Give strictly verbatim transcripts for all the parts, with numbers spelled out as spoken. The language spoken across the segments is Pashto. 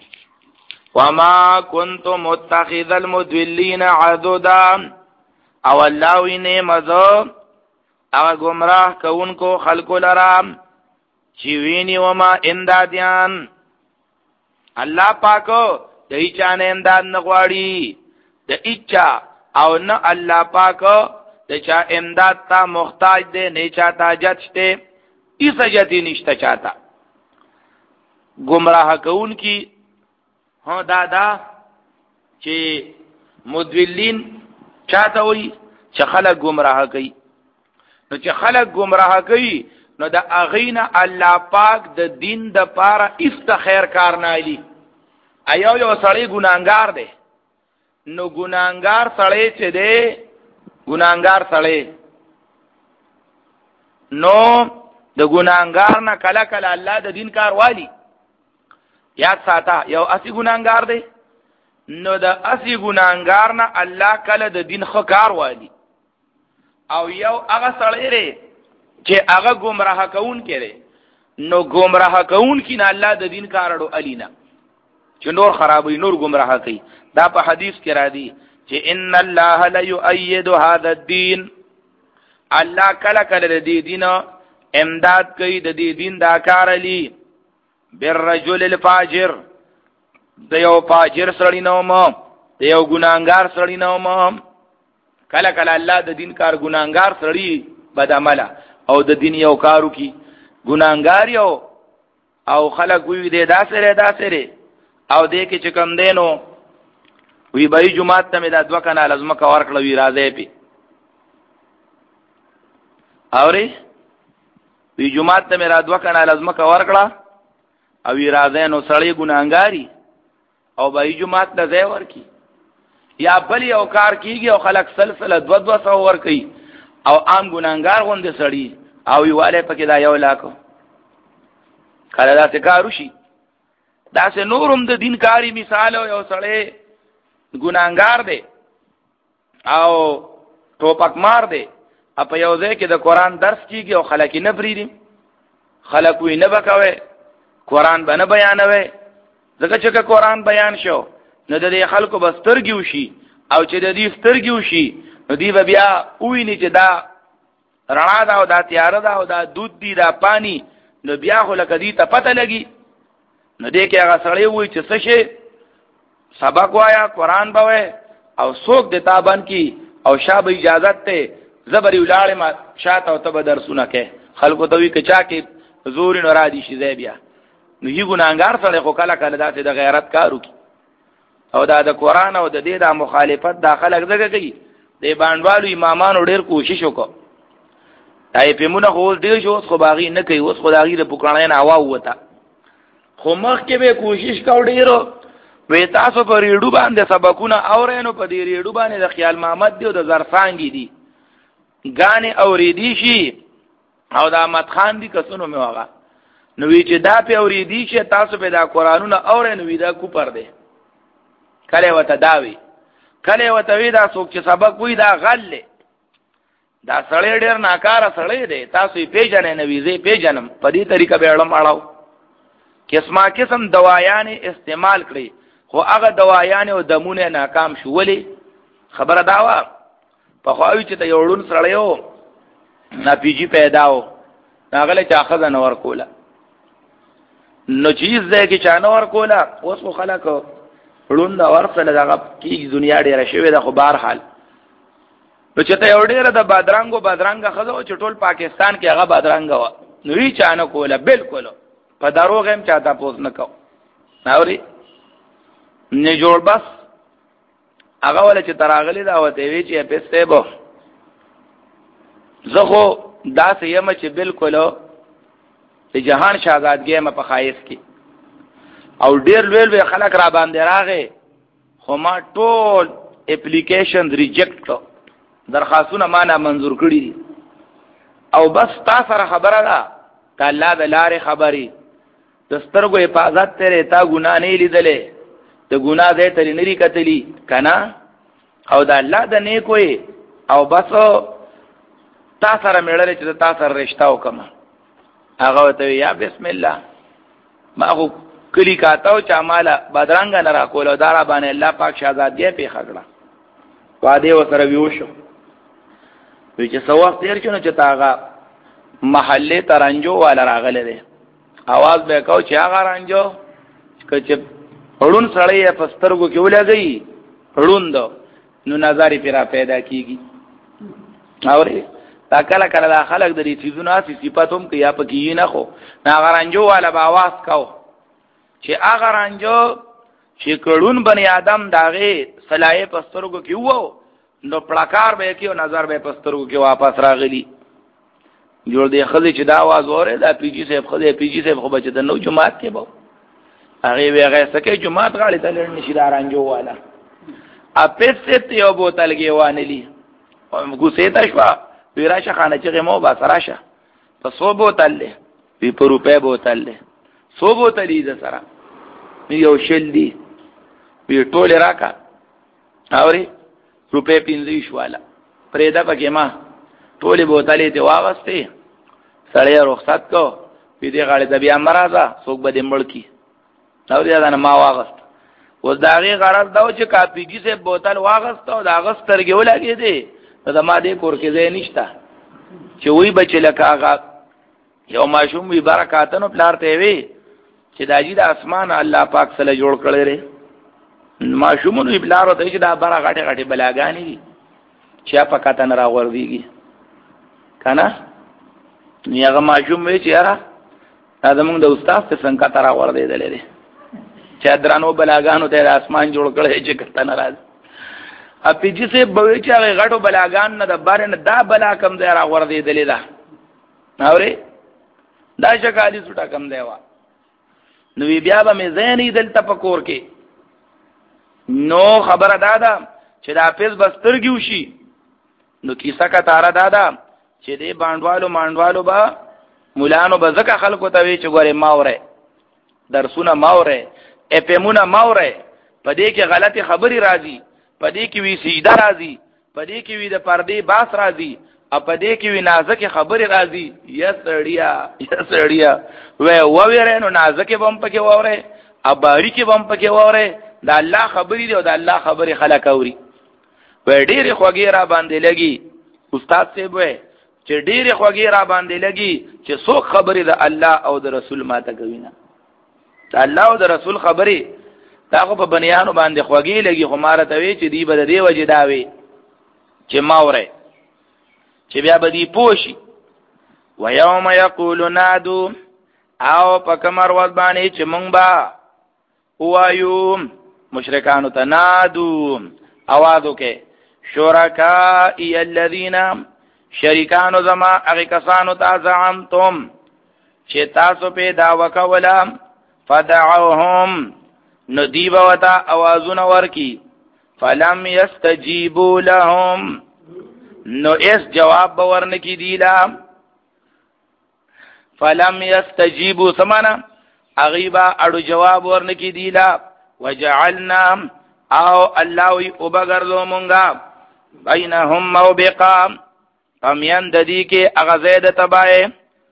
وما كنت متخذ المضلين عضدا او الله وینه مزو او گمراه کونکو خلقو لرام چی ویني وما امدادیان الله پاکو دای چانه امداد نغواړي د اچا او نه الله پاکو د چا امداد تا محتاج دی نه چا تاجت شته ایس جتی نشته چاته گمراه کون کی ها دادا چې مدولین چاته وي چې خلک گمراه کوي نو چې خلک گمراه کوي نو د اغینا الله پاک د دین د پاره است خیر کار نه علی ایو یو سړی ګناګار دی نو ګناګار سړی چې دی ګناګار سړی نو د ګناګار نه کله کله الله د دین کار والی یاد ساته یو اسی ګناګار دی نو د اسی ګناګار نه الله کله د دین خو کار والی او یو هغه سړی دی چې هغه گمراه کون کړي نو گمراه کون کین الله د دین کارړو الینا چې نور خرابوي نور گمراه کوي دا په حدیث کې را دي چې ان الله لا یؤید هذا الدين الله کله کله د دې دین امداد کوي د دې دین دا کار علی بالرجل الفاجر د یو فاجر سړی نو مو د یو ګناګار سړی نو مو کله کله الله د دین کار ګناګار سړی بد عمله او د دین یو کارو کی ګناګار یو او خلک وی دې داسره داسره او دې کې چې کم دینو وی بای جمعات ته مې د دوه کنه لازم کا ورکړه وی راځي پی اوري وی جمعات ته مې را دوه کنه لازم کا ورکړه او وی راځي نو سړی ګناګاری او بای جمعات ته ځای ورکی یا بل یو کار کیږي او خلک سلسله دو دو سو ور کوي او عام ګناګار غوند سړی او ویواله پکې دا یو لاکو کله دا څه کارو شي دا سه نورم د دین کاری مثال او یو سړی ګناګار دی او ټوپک مار دی په یو ځای کې د قران درس کیږي او خلک نه بریدي خلک وی نه بکوي قران باندې بیانوي ځکه چې قران بیان شو نو د دې خلکو بسترګي وشي او چې د دې سترګي وشي نو دی بیا ویني چې دا رڼا دا او دا تیار دا او دا دود دی دا پانی نو بیا خو لکه دی ته پته لګي نو دې کې هغه سړی وای چې څه شي سبق وایا قران بوي او څوک د تابان کی او شابه اجازه ته زبر ولاړ ما شاته او ته درسونه کې خلکو ته وی کچا کې زور نه را دي شي زی بیا نو یی ګناګار سره خو کله کله داسې د غیرت کارو کی او دا د قران او د دې د مخالفت داخله دغه کوي د باندوالو امامانو ډېر کوشش وکړ دای په مونږ خو ډېر شو خو باغی نه کوي اوس خدایي د پکړنې نه هوا وته خو مخ کې به کوشش کاو ډېرو وې تاسو په ریډو باندې سبقونه اورینو په دې ریډو باندې د خیال محمد دی او د زرفانګي دی غانې اوریدي شي او د احمد خان دی کسونو مې واغه نو وی چې دا په اوریدي شي تاسو په دا قرانونه اورینو وی دا کو پر دی کله وته داوي کله وته وی دا څوک چې سبق وی دا غل دا سړی ډېر ناکاره سړی دی تاسو یې پیژنې نه وی زه پیژنم په دې طریقه به اړم اړاو قسمه قسم دوايان استعمال کړی خو هغه دوايان او دمونه ناکام شو ولی خبره داوا په خواوی چې ته یوړون سړیو نا پیجی پیداو هغه له چاخه نه ور کوله نو چیز ده کې چانه ور کوله اوس خو خلکو ړوند ورسره دغه کی دنیا ډیره شوی د خو بهر حال نو چې ته یو ډیره د بادرنګو بادرنګ خزو چې ټول پاکستان کې هغه بادرنګ و نو یې چانه کوله بالکل په دروغ هم چاته پوز نه کو ناوري نه جوړ بس هغه ول چې تراغلی دا وته وی چې پسته بو زه خو دا سیم چې بالکل د جهان شاهزادګي ما په خایف کې او ډیر لوی لوی خلک را باندې راغې خو ما ټول اپلیکیشن ریجیکټ کړ درخواستونه ما نه منظور کړی او بس تاسو سره خبره ده ته الله د لارې خبري د سترګو حفاظت تیرې تا ګناه نه لیدلې ته ګناه دې ترې نری کتلی کنه او د الله د نیکوي او بس تاسو سره مړل چې تاسو سره رښتا وکم هغه ته یا بسم الله ما خو کلی کاتاو چا مالا بدرنګ نه را کول او دارا باندې الله پاک شهزادیه په خړه واده وسره ویوشو وی چې سو وخت تیر شنو چې تاغه محله ترنجو والا راغله ده आवाज به کو چې هغه رانجو چې هړون سړی په سترګو کې ولګي هړون دو نو نظر پیرا پیدا کیږي اورې تا کله کله دا خلک د دې چیزونو اسی صفاتوم کې یا پکې نه خو هغه رانجو والا به आवाज کو چې هغه رانجو چې کړون بنی آدم داغه صلاح په سترګو کې وو نو پلاکار به کې او نظر به په سترګو کې واپس راغلی جوړ دی خلې چې دا आवाज وره دا پی جی صاحب خلې پی جی صاحب خو بچ د نو جماعت کې بو هغه وی هغه سکه جماعت غاړي ته لړ نشي دارانجو والا اپست یو بوتل کې وانلی او ګوسه تا شو ویراشه خانه چې مو با سراشه په سو بوتل له په پر روپے بوتل له سو بوتل دې سره یو شل دی وی ټول راکا اوري روپے پینځه شواله پرېدا پکې ما ټولې بوتلې ته واغسته سړی رخصت کو په دې غاړه د بیا مرزه څوک به دې مړکی نو دې دا نه ما واغست و داغه غرض دا چې کاپی جی سے بوتل واغست او دا غسترګې ولګې دي دا ما دې کور کې ځای نشته چې وی بچل کاغه یو ماشوم وی برکاتونو پلار ته وی چې داجی د اسمان الله پاک سره جوړ کړی لري ماشومونو وی پلار ته چې دا بره غټه غټه بلاګانی دي چې په کاته نه راوړيږي کنه نیغه ماشوم وی چې یاره دا موږ د استاد څخه څنګه تر اور دی دلې چې درانو بلاګانو ته اسمان جوړ کړي چې کته ناراض اپی چې سه به چې هغه غټو بلاګان نه د بارنه دا بلا کم دی را ور دی دلې دا اوري دا شکالي سټا کم دی وا نو بیا به مې زینې دل تفکر کې نو خبره دادا چې دا حافظ بسترګي وشي نو کیسه کا تاره دادا چې دې باندوالو مانډوالو با مولانو به زکه خلکو ته وی چې ګوره ماوره درسونه ماوره اپمونه ماوره پدې کې غلطي خبري راځي پدې کې وی سجده راځي پدې کې وی د پردې باس راځي ا پدې کې وی نازکه خبري راځي یا سړیا یا سړیا و و ویره نو نازکه بم پکې وره ا باری کې بم پکې وره د الله خبري دی او د الله خبري خلک اوري و ډېر خوږی را باندې لګي استاد سی وې چې ډېر خوږی را باندې لګي چې څوک خبري د الله او د رسول ماته کوي نه الله او د رسول خبري تاغه په بنیانو باندې خوږی لګي خو مارته وی چې دی بد دی وجه داوي چې ماوره چې بیا بدی پوشي و یوم یقول نادو او په کمر ور باندې چې مونږ با وایو مشرکانو ته نادو आवाज وکي شرکائی الذین شریکانو زما هغه کسانو ته زعمتم چې تاسو په داوا کولا فدعوهم ندیب وتا اوازون ورکی فلم یستجیبوا لهم نو اس جواب باور نکی دیلا فلم یستجیبوا سمانا اغیبا اڑو جواب ورنکی دیلا وجعلنا او اللہوی ابگرزو منگا بینہم موبقا فمین ددی کے اغزید تبائے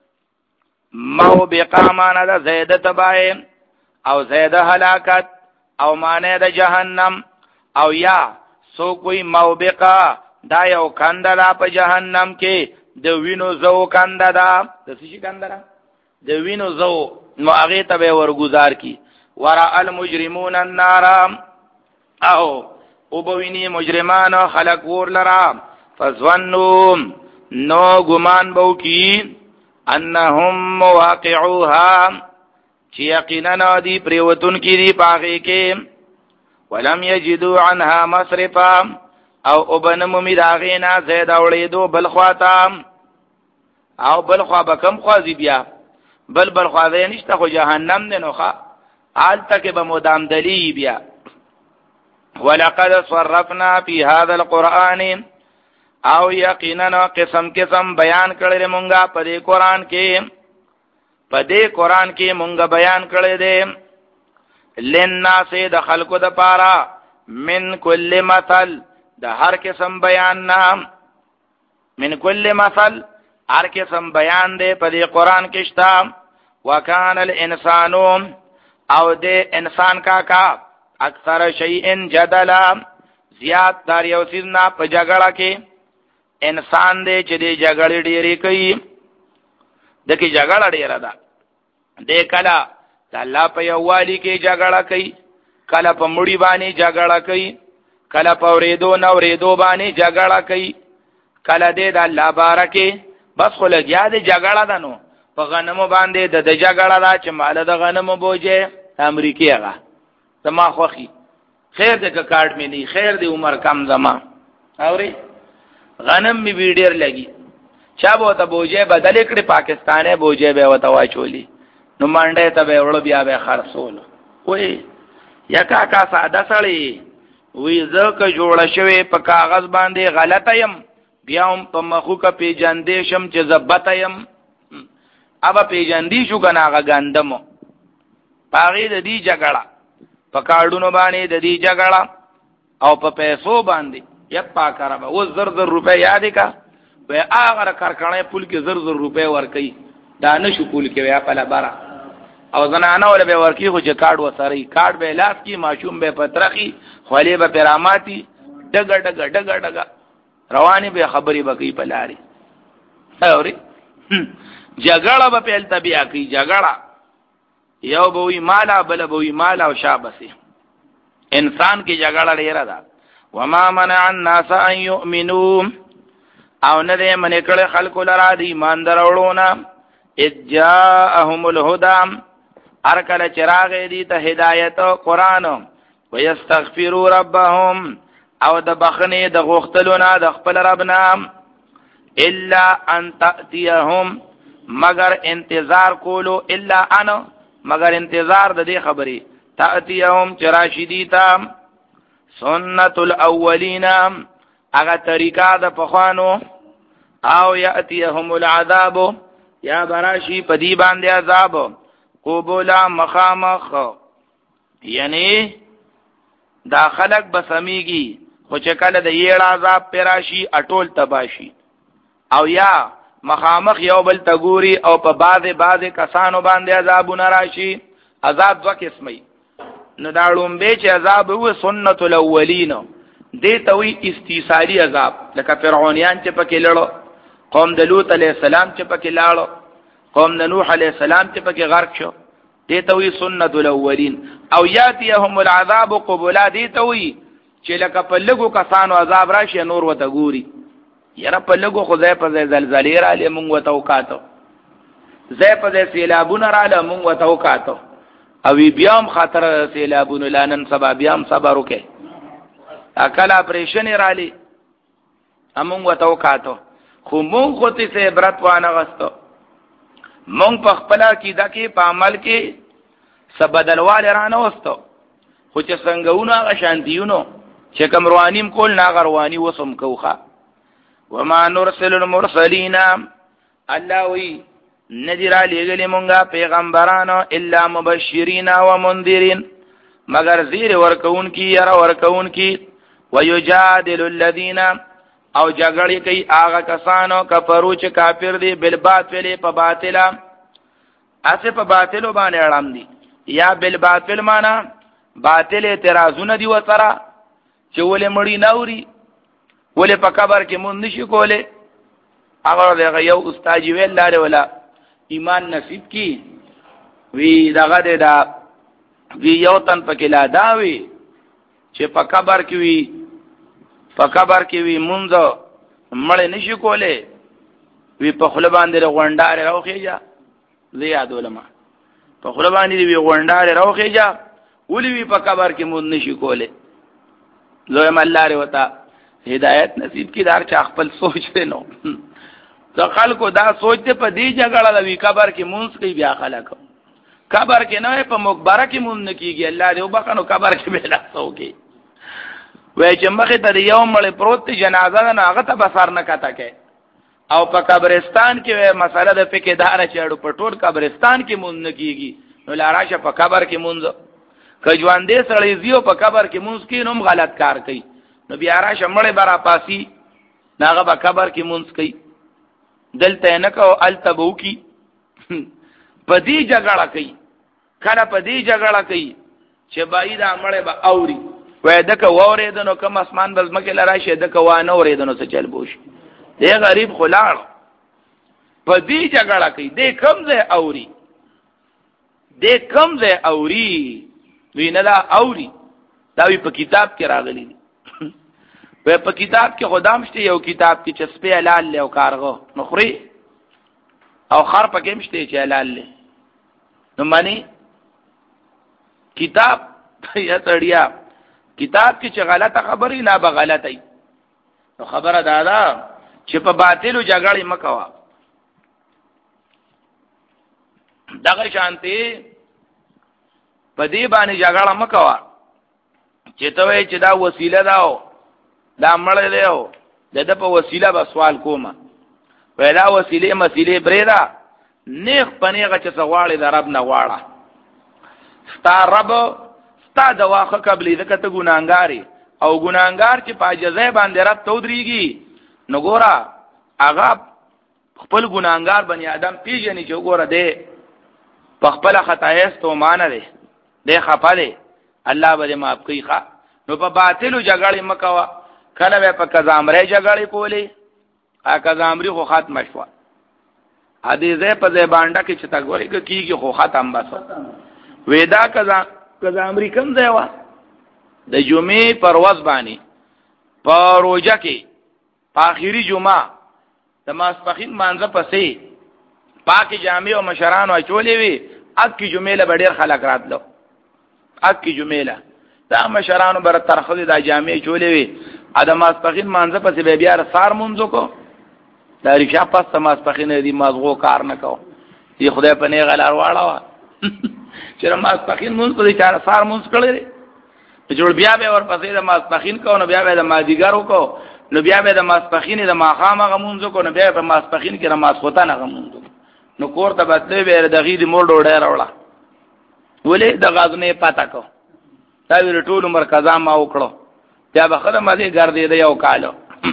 موبقا مانا دا زید تبائے او زید حلاکت او مانے دا جہنم او یا سو کوئی موبقا دا یو کندلا پا جہنم کے دو وینو زو کندلا دا سیشی کندلا دو وینو زو نو اغی تبے ورگزار کی ورا المجرمون النارام او او بوینی مجرمان خلق ور لرا فظنوا نو گمان بو کی انهم مواقعوها چی یقینا دی پریوتن کی دی پاغی کے ولم یجدو عنها مصرفا او ابن ممیداغینا زید اولیدو بلخواتا او بلخوا بکم خوازی بیا بل بلخوازی نشتا خو جہنم دنو خوا آل تک بمدام دلی بیا ولقد صرفنا في هذا القرآن او یقینا قسم قسم بیان کړل مونږه په دې قرآن کې په دې قرآن کې مونږه بیان کړل دي لناس د خلقو د پاره من کل مثل د هر قسم بیان نام من کل مثل هر قسم بیان دی په دې قرآن کې شتا وکانه الانسان او دې انسان کا کا اکثر شیئن جدلا زیات دار یو سیزنا په جګړه کې انسان دې چې دې جګړې ډېرې کوي دکې جګړه ډېره ده دې کله د الله په یووالي کې جګړه کوي کله په مړی باندې جګړه کوي کله په ورېدو نه ورېدو باندې جګړه کوي کله دې د الله بارکه بس خو لګیا دې جګړه ده نو په غنمو باندې د د جګړه ده چې مال د غنمو بوجه امریکای هغه زما خوخي خیر دې کا کارت مې نه خیر دې عمر کم زما اوري غنم می ویډیر لګي چا به ته بوجه بدل کړي پاکستانه بوجه به وته واچولي نو منډه ته به وړ بیا به خرڅول وې یا کاکا ساده سړی وې زکه جوړ شوی په کاغذ باندې غلطه يم بیا هم په مخو کا پیجندې شم چې زبته يم اوبه پیجندې شو کنه غندمو پاغې د دې جګړه په کارډونو باندې د دې جګړه او په پیسو باندې یپ پا کربا و زر زر روپے یاد کا و هغه کارخانه پول کې زر زر روپے ورکي دا نشو پول کې یا په لبره او زنانه ول به ورکی خو چې کارت وسري کارت به لاس کی ماشوم به پترخي خولي به پراماتي ډګ ډګ ډګ ډګ رواني به خبري بکی پلاري اوري جګړه به پهل تبیا کی جګړه یو به وی مالا بل به وی مالا او شابسي انسان کی جګړه ډیره ده وما منع الناس ان يؤمنوا او نه دې منې کړه خلق لرا دي ایمان درولونه اجاءهم الهدى ارکل چراغ دي ته هدایت قران ويستغفروا ربهم او د بخنه د غختلونه د خپل رب نام الا ان تاتيهم مگر انتظار کولو الا انا مگر انتظار د دې خبري تاتيهم چراشدي تام سنت الاولین اغه طریقہ د پخوانو او یاتیهم العذاب یا براشی پدی باندې عذاب قبولا مخامخ یعنی دا خلق بسمیږي خو چې کله د یړ عذاب پراشي اټول تباشي او یا مخامخ یو بل تګوري او په بعضه بعضه کسانو باندې عذابونه راشي عذاب دوه قسمه نو دا لومبه چې عذاب هو سنت الاولین دې ته وی استیصالی عذاب لکه فرعونیان چې پکې لړو قوم د لوط علیہ السلام چې پکې لاړو قوم د نوح علیہ السلام چې پکې غرق شو دې ته وی سنت الاولین او یاتیهم العذاب قبلا دې ته وی چې لکه په لګو کسانو عذاب راشي نور وته ګوري یره په لګو خو ځای په ځای زلزلې را لې مونږ وته وکاتو ځای په ځای سیلابونه را لې مونږ وته وکاتو او بیام خطر سیلابونه لانن سبا بیام صبر وکي اکل اپریشن را لې امون وته وکاتو خو مونږ خو ته سه عبرت وانه غستو مونږ په خپل عقیده کې په عمل کې سبدلوال رانه وستو خو چې څنګهونه غشانتیونو چې کوم روانیم کول نا غروانی وسم کوخه وما نرسل المرسلین الله وی ندیرا لګلې مونږه پیغمبرانو الا مبشرین و منذرین مگر زیر ورکون کی یرا ورکون کی ويجادل الذين او جګړې کوي هغه کسانو کفرو چې کافر دي بل باطل په باطلا اسه په باطل باندې اړم دي یا بل باطل معنا باطل اعتراضونه دي وسره چې ولې مړی ناوري ولې په قبر کې مونږ نشي کوله هغه دغه یو استاد ویل لاره ولا ایمان نصیب کی وی دغه دا وی یو تن پکې لا داوي چې په قبر کې وی په قبر کې وی مونږ مړ نشي کوله وی په خپل باندې غونډاره راوخیجا زیاد علماء په خپل باندې وی غونډاره راوخیجا ولي وی په قبر کې مونږ نشي کوله زویم الله ری وتا هدایت نصیب کی دار چا خپل سوچ نو ځکه خلکو دا سوچ ته په دې جګړه لوي قبر کې مونږ کوي بیا خلک قبر کې نه په مقبره کې مونږ نه کیږي الله دې وبخنو قبر کې به لاسو کې وای چې مخه ته یو مړ پروت جنازه نه هغه ته بسار نه کته کې او په قبرستان کې مسله د فقې دار چړو په ټول قبرستان کې مونږ نه کیږي نو لاراشه په قبر کې مونږ کجواندې سړی زیو په قبر کې مونږ کې نوم غلط کار کوي نو بیا راشه مړ برا پاسي ناغه په قبر کې مونږ کوي دلته نه کو التبو کی په دې جګړه کوي کله په دې جګړه کوي چې بای دا مړې به اوري وای دکه وورېدنو کم اسمان بل مکه لراشه دکه وانه اورېدنو څه چل بوش دې غریب خلاړ په دې جګړه کوي دې کم ځای اوري دې کم ځای اوري وینه دا اوري دا وی په کتاب کې راغلي دي په په کتاب کې خدام شته یو کتاب کې چې سپه حلال له او کارغه نخري او خر پکې مشته چې حلال له نو معنی کتاب یا تړیا کتاب کې چې غلطه خبرې لا به غلطه نو خبره دادا چې په باطلو جګړې مکوا دغه شانتي په دې باندې جګړه مکوا چې ته وې چې دا وسیله داو دا مړ دیو دغه په وسیله به سوال کومه ویلا وسیله مسیله بریدا نیخ پنیغه چې سغواړي د رب نه غواړه ستا رب ستا د واخه قبلې دغه ته ګناګاری او ګناګار چې پاجزه باندې رب تودريږي نو ګورا هغه خپل ګناګار بني ادم پیژني چې ګوره دې په خپل خطایست او مان لري دې خپاله الله به معاف کوي ښا نو په باطلو جګړې مکوا کله به په کزامره جګړې کولې ا کزامري خو ختم شو حدیثه په زبانډه کې چې تا ګوري کیږي خو ختم بس وېدا کزا کزامري کوم ځای و د جمعې پر ورځ باندې په روزه کې په اخیری جمعه د ماسپخین مانځه پسې پاکي جامع او مشران او چولې وي اکی جمعې له ډېر خلک راتلو اکی جمعې له دا مشرانو بر ترخه د جامع چولې وي ادم ماسپخین مانځه پسې به بیا سار مونږ کو دا ریښه پس ماسپخین دې مازغو کار نه کو دی خدای په نه غلار واړه چې ماسپخین مونږ په دې چار سار مونږ کړی جوړ بیا به ور پسې د ماسپخین کو نو بیا به د مازیګر کو نو بیا به د ماسپخین د ماخامه غمونځ کو نو بیا په ماسپخین کې د ماسخوتان غمونځ نو کور ته بتلې به د غید مور ډوډۍ راوړه ولې د غازنې پاتا کو دا ویل ټول عمر قضا ما وکړو بیا به خدای مازی ګرځې دی یو کالو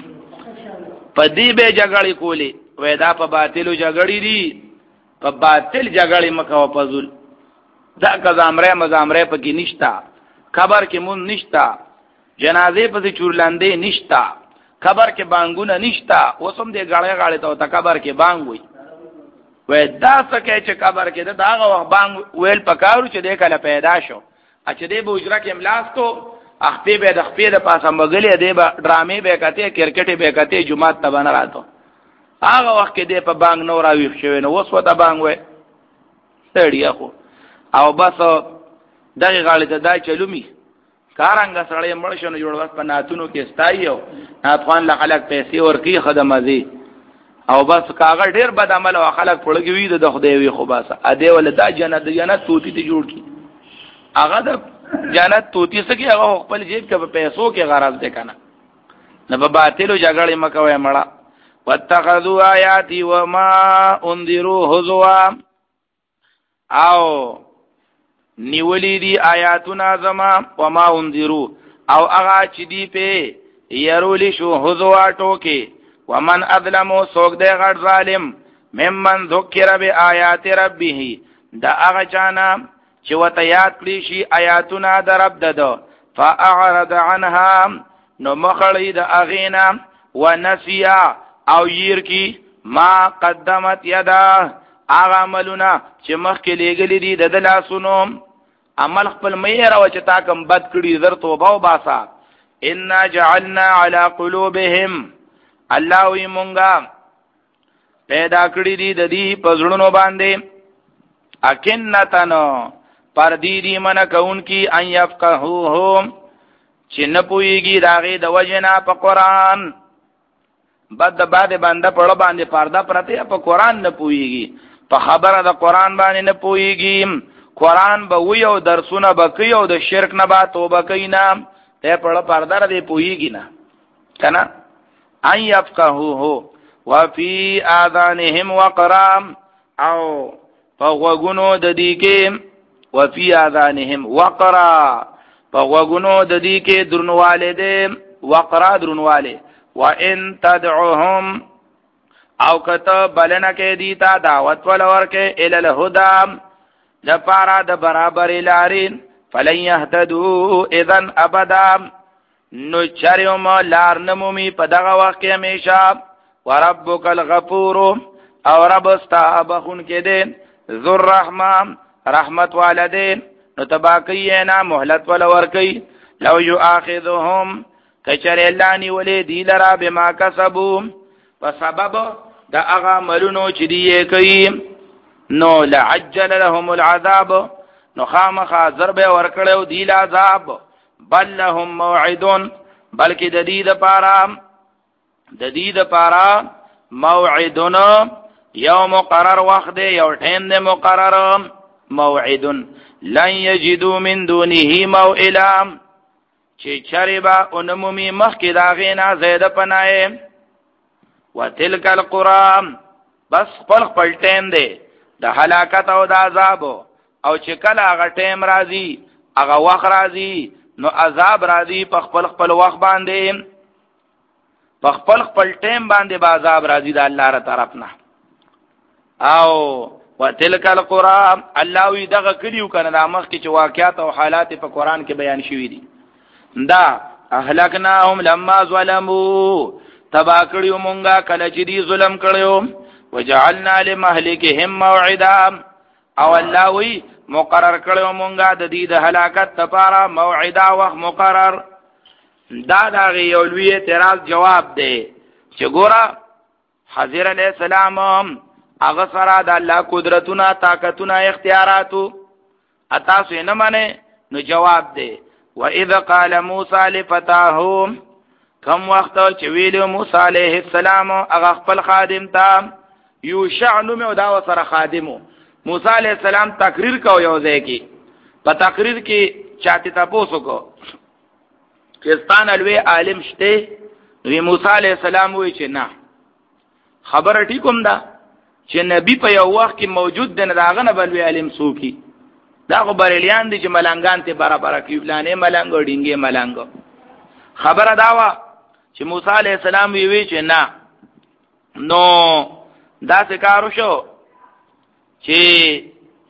په دې به جګړې کولې وې دا په باطلو جګړې دي په باطل جګړې مکو پزول دا قزامره مزامره پکې نشتا خبر کې مون نشتا جنازې په چورلاندې نشتا خبر کې بانګونه نشتا اوسم دې غاړې غاړې ته خبر کې بانګ وي وې دا څه کې چې خبر کې دا هغه وخت بانګ ویل پکارو چې دې کله پیدا شو اچ دې به اجرا کې املاستو اخته به د خپې د پاسه مګلې دې به ډرامې به کته کرکټ به کته جمعه ته بن راتو هغه وخت کې دې په بانګ نور اویښ شوی نو اوس وته بانګ وې سړیا خو او بس دغه غاړې ته دا چلومي کارنګ سره مړ شنو جوړ وس په ناتونو کې استایو افغان له خلک پیسې ورکی خدمازي او بس کاغه ډیر بد عمل او خلک پړګوي د خدای وي خو بس ا دې ول دا جنت جنت توتی ته جوړ کی هغه د جنت توتی سکی هغه خپل جیب کې په پیسو کې غرض ده کنه نه په باطلو جګړې مکوې مړه واتخذوا آیاتی وما انذروا هزوا او نیولی دی آیاتنا زما وما انذروا او هغه چې دی په يرولی شو هزوا ټوکي ومن اظلمو سوک دے غټ ظالم ممن ذکر بآیات ربه دا هغه چانا چې وته یاد کړی شي آیاتونه د رب ددو فاعرض عنها نو مخړی د اغینا ونسیا او ير کی ما قدمت یدا هغه عملونه چې مخکې لګلې دي د لاسونو عمل خپل مې راو چې تا کوم بد کړی زر توبه او باسا ان جعلنا على قلوبهم الله وی مونږه پیدا کړی دي د دې پزړونو باندې اکنتنو پر دې دې من کون کی ان يفقهوهم چې نه پويږي داغه د وجنا په قران بد بعد بنده په باندې پرده پرته په قران نه پويږي په خبره د قران باندې نه پويږي قران به وي او درسونه به کوي او د شرک نه با توبه کوي نه ته په پرده دې پويږي نه کنه ان يفقهوه وفي اذانهم وقرا او فغوغونو د دې کې وفي اذانهم وقرا فغوغونو د دې کې درنواله دې وقرا درنواله وان تدعوهم او کته بلنه کې دي تا دعوت ولور کې ال الهدى د پارا د برابر لارین فلن يهتدوا اذن ابدا نو چریوم لار نمومی په دغه وخت کې همیشه وربک الغفور او رب استا بخون کې دین ذو الرحمن رحمت والدین نو تباکینا مهلت ول ورکی لو یؤاخذهم کچری لانی ولې دی لرا بما کسبوا په سبب د هغه ملونو چې دی کوي نو لعجل لهم العذاب نو خامخا ضرب ورکړو دی العذاب بل لهم موعد بلکې د دې لپاره د دې لپاره موعدنا یو مقرر وخت دی یو ټیم دی مقرر موعد لن یجدوا من دونه موئلا چې چربا انمومی مخکې دا غینا زیده پناه وتلک القرآن بس خپل خپل ټیم دی د هلاکت او د عذاب او چې کله هغه ټیم راځي هغه وخت راځي نو عذاب راځي په خپل خپل وخت باندې په خپل خپل ټیم باندې به عذاب راځي د الله تر طرف نه او وتلک القرآن الله وی دغه کلیو کنه د مخ کې چې واقعات او حالات په قران کې بیان شوي دي دا اهلکناهم لما ظلموا تبا کړیو مونږه کله چې دی ظلم کړیو وجعلنا لمهلكهم موعدا او الله وی مقرر کړو مونږه د دې د هلاکت لپاره موعدا وخت مقرر دا دا یو لوی اعتراض جواب دی چې ګوره حضرت علیہ السلام هغه سره د الله قدرتونه طاقتونه اختیاراتو اتا سو نه معنی نو جواب دی واذا قال موسی لفتاه کم وخت چې ویلو موسی علیہ السلام هغه خپل خادم ته یوشع نو مې دا وسره خادمو موسی علیہ السلام تقریر کو یو ځای کې په تقریر کې چاته تاسو کو کستان الوی عالم شته وی موسی علیہ السلام وی چې نه خبره ټیکوم دا چې نبی په یو وخت کې موجود دی نه داغه نه بلوي عالم سوکي دا خو بریلیان دي چې ملنګان ته برابر کوي پلانې ملنګ ډینګې ملنګ خبره دا وا چې موسی علیہ السلام وی وی چې نه نو دا څه کارو شو چې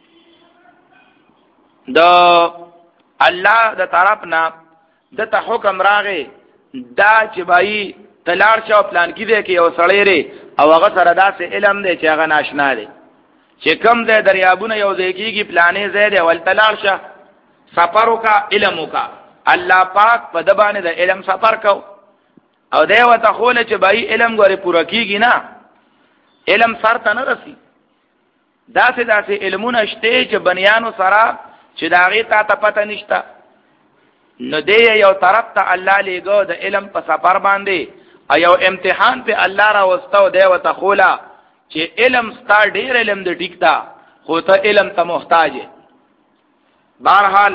د الله د طرف نه د ته حکم راغی دا چې بای تلار شو پلان کې دی کې یو سړی ری او هغه سره داسې علم دی چې هغه ناشنا دی چې کم دی دریابونه یو ځای کېږي پلانې ځای دی ول تلار شه سفر وکا علم وکا الله پاک په د باندې د علم سفر کو او دی وته خول چې بای علم غوړي پوره کیږي نه علم سر ته نه رسی داسې داسې علمونه شته چې بنیانو سره چې داغه تا ته پته نشته نو دی یو طرف ته الله لګو د علم په سفر باندې ایو امتحان په الله را وستو دی وته خولا چې علم ستا ډیر علم د ټیک تا خو ته علم ته محتاج بهرحال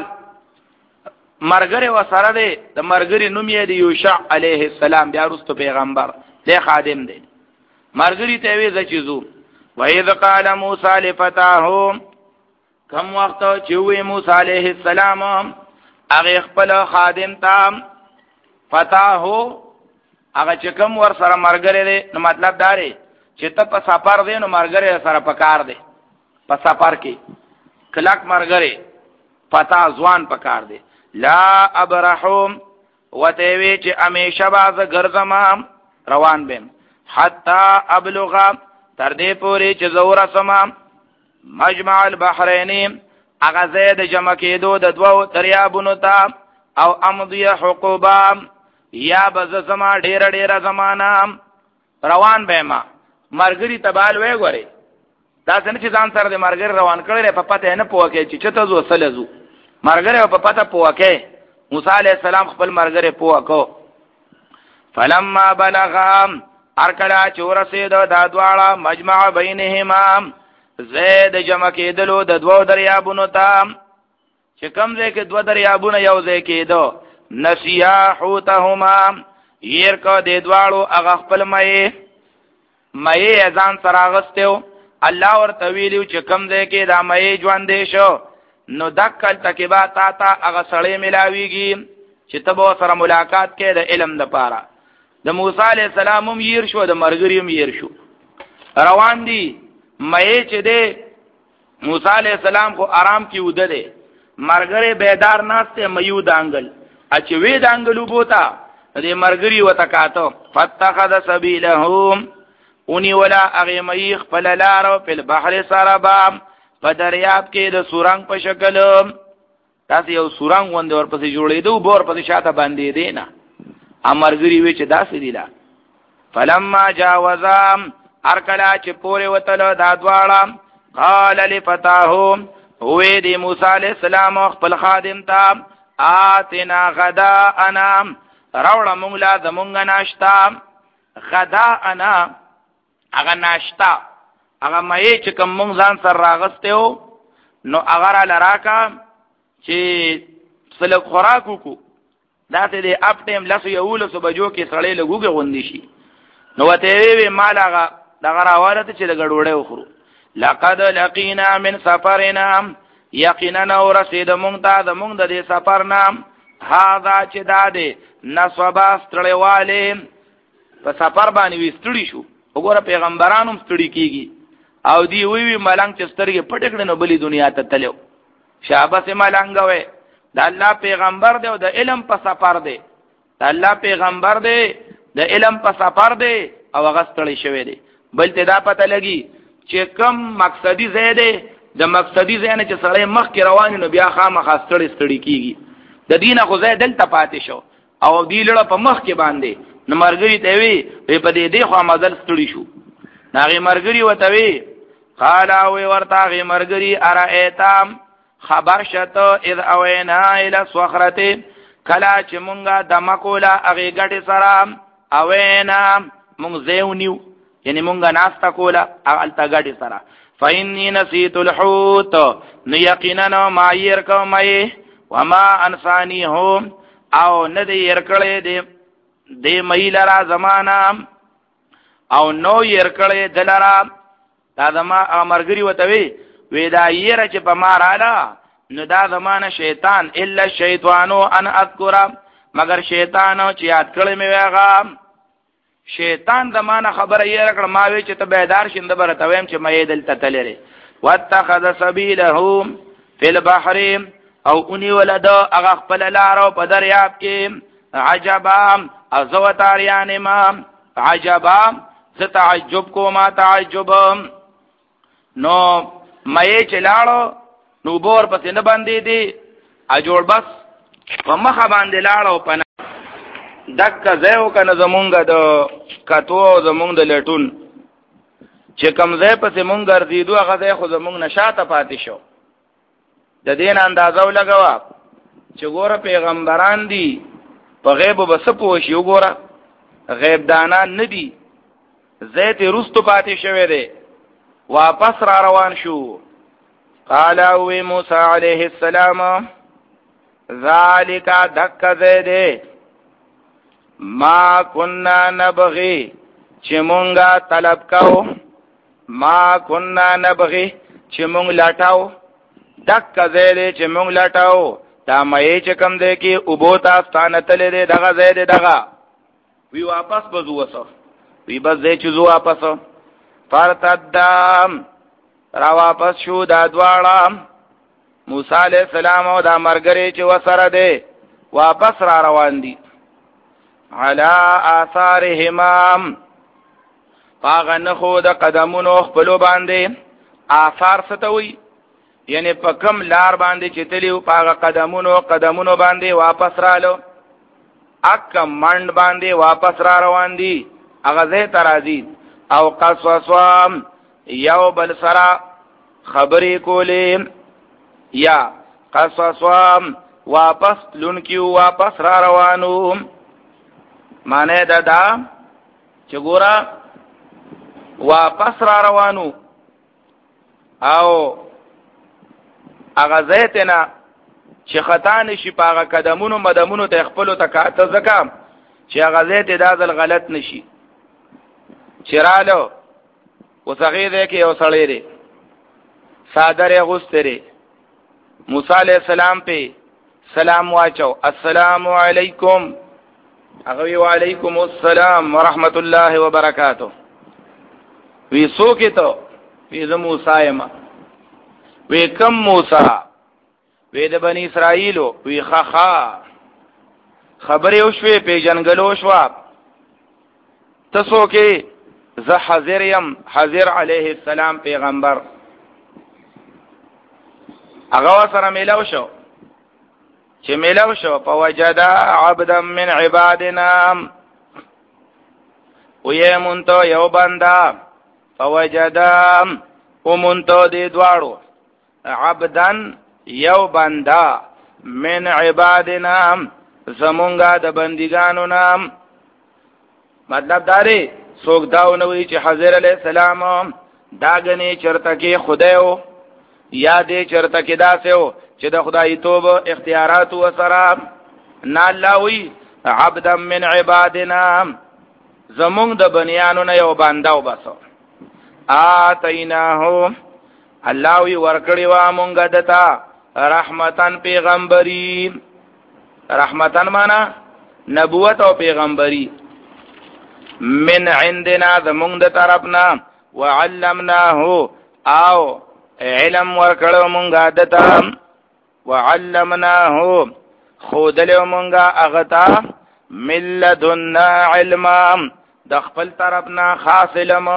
مرګره وسره دی د مرګري نوم یې دی یوشع علیه السلام بیا وروسته پیغمبر دی خادم دی مرګري ته وی زچزو وَإِذْ قَالَ مُوسَى لِفَتَاهُ کم وخت چې وی موسی علیہ السلام هغه خپل خادم ته فتاهو هغه چې کوم ور سره مرګره دی نو مطلب دا دی چې ته په سفر دی نو مرګره سره پکار دی په سفر کې کلاک مرګره پتا ځوان پکار دی لا ابرحم وتوی چې امیشه باز ګرځم روان بم حتا ابلغ تر دې پوری چې زوره سما مجمع البحرین اغه زید جمع کېدو د دوو دریابونو ته او امضی حقوبا یا بز زما ډیر ډیر زمانہ روان بېما مرګری تبال وې غوري دا څنګه چې ځان سره د مرګری روان کړي په پته نه پوکې چې چته زو سلزو مرګری په پته پوکې موسی علی السلام خپل مرګری پوکو فلما بلغ ارکلا چورسید د دواړه مجمع بینهما زید جمع کېدلو د دوو دریابونو ته چې کوم ځای کې دوه دریابونه یو ځای کېدو نسیا حوتهما ير کو د دواړو هغه خپل مې مې ځان سره غستو الله ورته ویلو چې کوم ځای کې دا مې ژوند دی شو نو دکل تکبا تا تا هغه سړی ملاويږي چې تبو سره ملاقات کې د علم لپاره د موسی علی السلام هم ير شو د مرګریم ير شو روان دي مې چې دې موسی علیہ السلام کو آرام کی ودله مرګره بیدار ناشته ميو دانګل اچ وی دانګلو بوتا دې مرګري وتکاتو فتخذ سبيلهم اونی ولا اغه مې خپل لار په البحر سربا په دریاب کې د سورنګ په شکل تاسو یو سورنګ وند ورپسې جوړېدو بور په شاته باندې دی نه امرګري وی چې داسې دی لا فلما جاوزا ارکلا چې پورې وتل دا دواړه قال لفتاهم وې دی موسی علیہ السلام خپل خادم ته آتنا غدا انا راوړه مونږ لا زمونږ ناشتا غدا انا هغه ناشتا هغه مې چې کوم مونږ ځان سره راغستو نو هغه لراکا چې سلک خوراکو کو دا ته دې اپ ټیم لاسو یو لسو بجو کې سړې لګوګه غوندي شي نو ته وی مال هغه دغه راواله چې د ګډوړې وخورو لقد لقينا من سفرنا یقینا ورسید مونږ ته د مونږ د سفر نام هاذا چې داده نصبا ستړیواله په سفر باندې وستړي شو وګوره پیغمبرانو ستړي کیږي او دی وی وی ملنګ چې سترګې پټکړه نو بلی دنیا ته تلو شابه ملنګ وې د الله پیغمبر دی او د علم په سفر دی د الله پیغمبر دی د علم په سفر دی او غستړي شوی دی بل ته دا پته لګي چې کم مقصدی زیاده د مقصدی زینه چې سړی مخ کې روان نو بیا خامخا ستړي ستړي کیږي د دینه خو زید دلته پاتې شو او دی لړ په مخ کې باندې نو مرګری ته وی په دې دی خو مزل ستړي شو ناغي مرګری وته وی قال او ورته غي مرګری ارایتام خبر شته اذ اوینا الى صخرته کلا چې مونږه دمکولا اغه غټي سره اوینا مونږ زېونیو یعنی مونږه ناستا کولا التا غټي سره فإني نسيت الحوت نيقينا ما يركمي وما انسانيهم او ندي يرکړې دې دې ميلرا زمانہ او نو يرکړې دلرا دا زما امرګري وتوي ودا ير چې په مارالا نو دا زمانہ شیطان الا الشیطانو ان اذكر مگر شیطان چې یاد کړې مې وغه شیطان زمانہ خبره یې کړ ما وی چې ته بیدار شیند برته ویم چې مې دلته تلری واتخذ سبيله في البحر او اني ولد اغه خپل لارو په دریاب کې عجبا ازو تاریان ما عجبا ستعجب کو ما تعجب نو مې چلاړو نو بور پسې نه باندې دي اجوړ بس په مخه باندې لاړو پنه دک زیو کنه زمونږه د کتو زمونږ د لټون چې کم ځای پسې مونږ ګرځېدو هغه ځای خو زمونږ نشاته پاتې شو د دین اندازه ولګوا چې ګوره پیغمبران دي په غیب بس پوه شي وګوره غیب دانان نه دي ځای ته رستو پاتې شوی دی واپس را روان شو قال او موسی علیه السلام ذالک دک زیده ما کننا نبغي چې مونږه طلب کاو ما کننا نبغي چې مونږ لټاو دک زیده چې مونږ لټاو دا مې چې کم دی کې او بوتا ستانه تلې دی دغه زیده دغه وی واپس بزو وسو وی بس دې چې زو واپس فرتدام را واپس شو دا دواړه موسی علیہ السلام او دا مرګری چې وسره دی واپس را روان دي علا آثارهما پاغه نخو د قدمونو خپل باندې آثار ستوي یعنی په کم لار باندې چې تلیو پاغه قدمونو قدمونو باندې واپس رالو اک منډ باندې واپس را روان دي هغه زه ترازی او قصصام یو بل سرا خبرې کولې یا قصصام واپس لونکیو واپس را روانو معنی دا دا چې ګورا واپس را روانو او هغه زیتنا چې خطا نشي پاغه قدمونو مدمونو ته خپل تکاته زکام چې هغه زیت دازل غلط نشي چرالو وسغې دې کې یو سړی دی صادره غستره موسی علیہ السلام په سلام واچو السلام علیکم اغوی وعلیکم السلام ورحمت الله وبرکاته وی سوکې ته وی زمو سایما وی کم موسی وی د بنی اسرائیلو وی خخا خبره وشوي په جنگلو شو تاسو کې ز حذر یم حذر علیه السلام پیغمبر هغه سره میلاو شو چې میلاو شو فوجد عبدا من عبادنا وی مونته یو بندا فوجد ومونته دې دواړو عبدن یو بندا من عبادنا زمونږه د بندګانو نام مطلب داري څوک داو نو چې حضرت علی السلام داګنی چرته کې خدایو یا دې چرته کې داسو چې د خدای توب اختیارات و سره نالاوی عبدا من عبادنا زمونږ د بنیانو نه یو بنداو بسو آتیناهو الله وی ورکړی وا مونږه دتا رحمتن پیغمبري رحمتن معنا نبوت او پیغمبري من عندنا زمونږ د طرفنا وعلمناه او علم ورکړو مونږه دتا وعلمناه خودلو مونږه اغتا ملذنا علما د خپل طرفنا خاص علم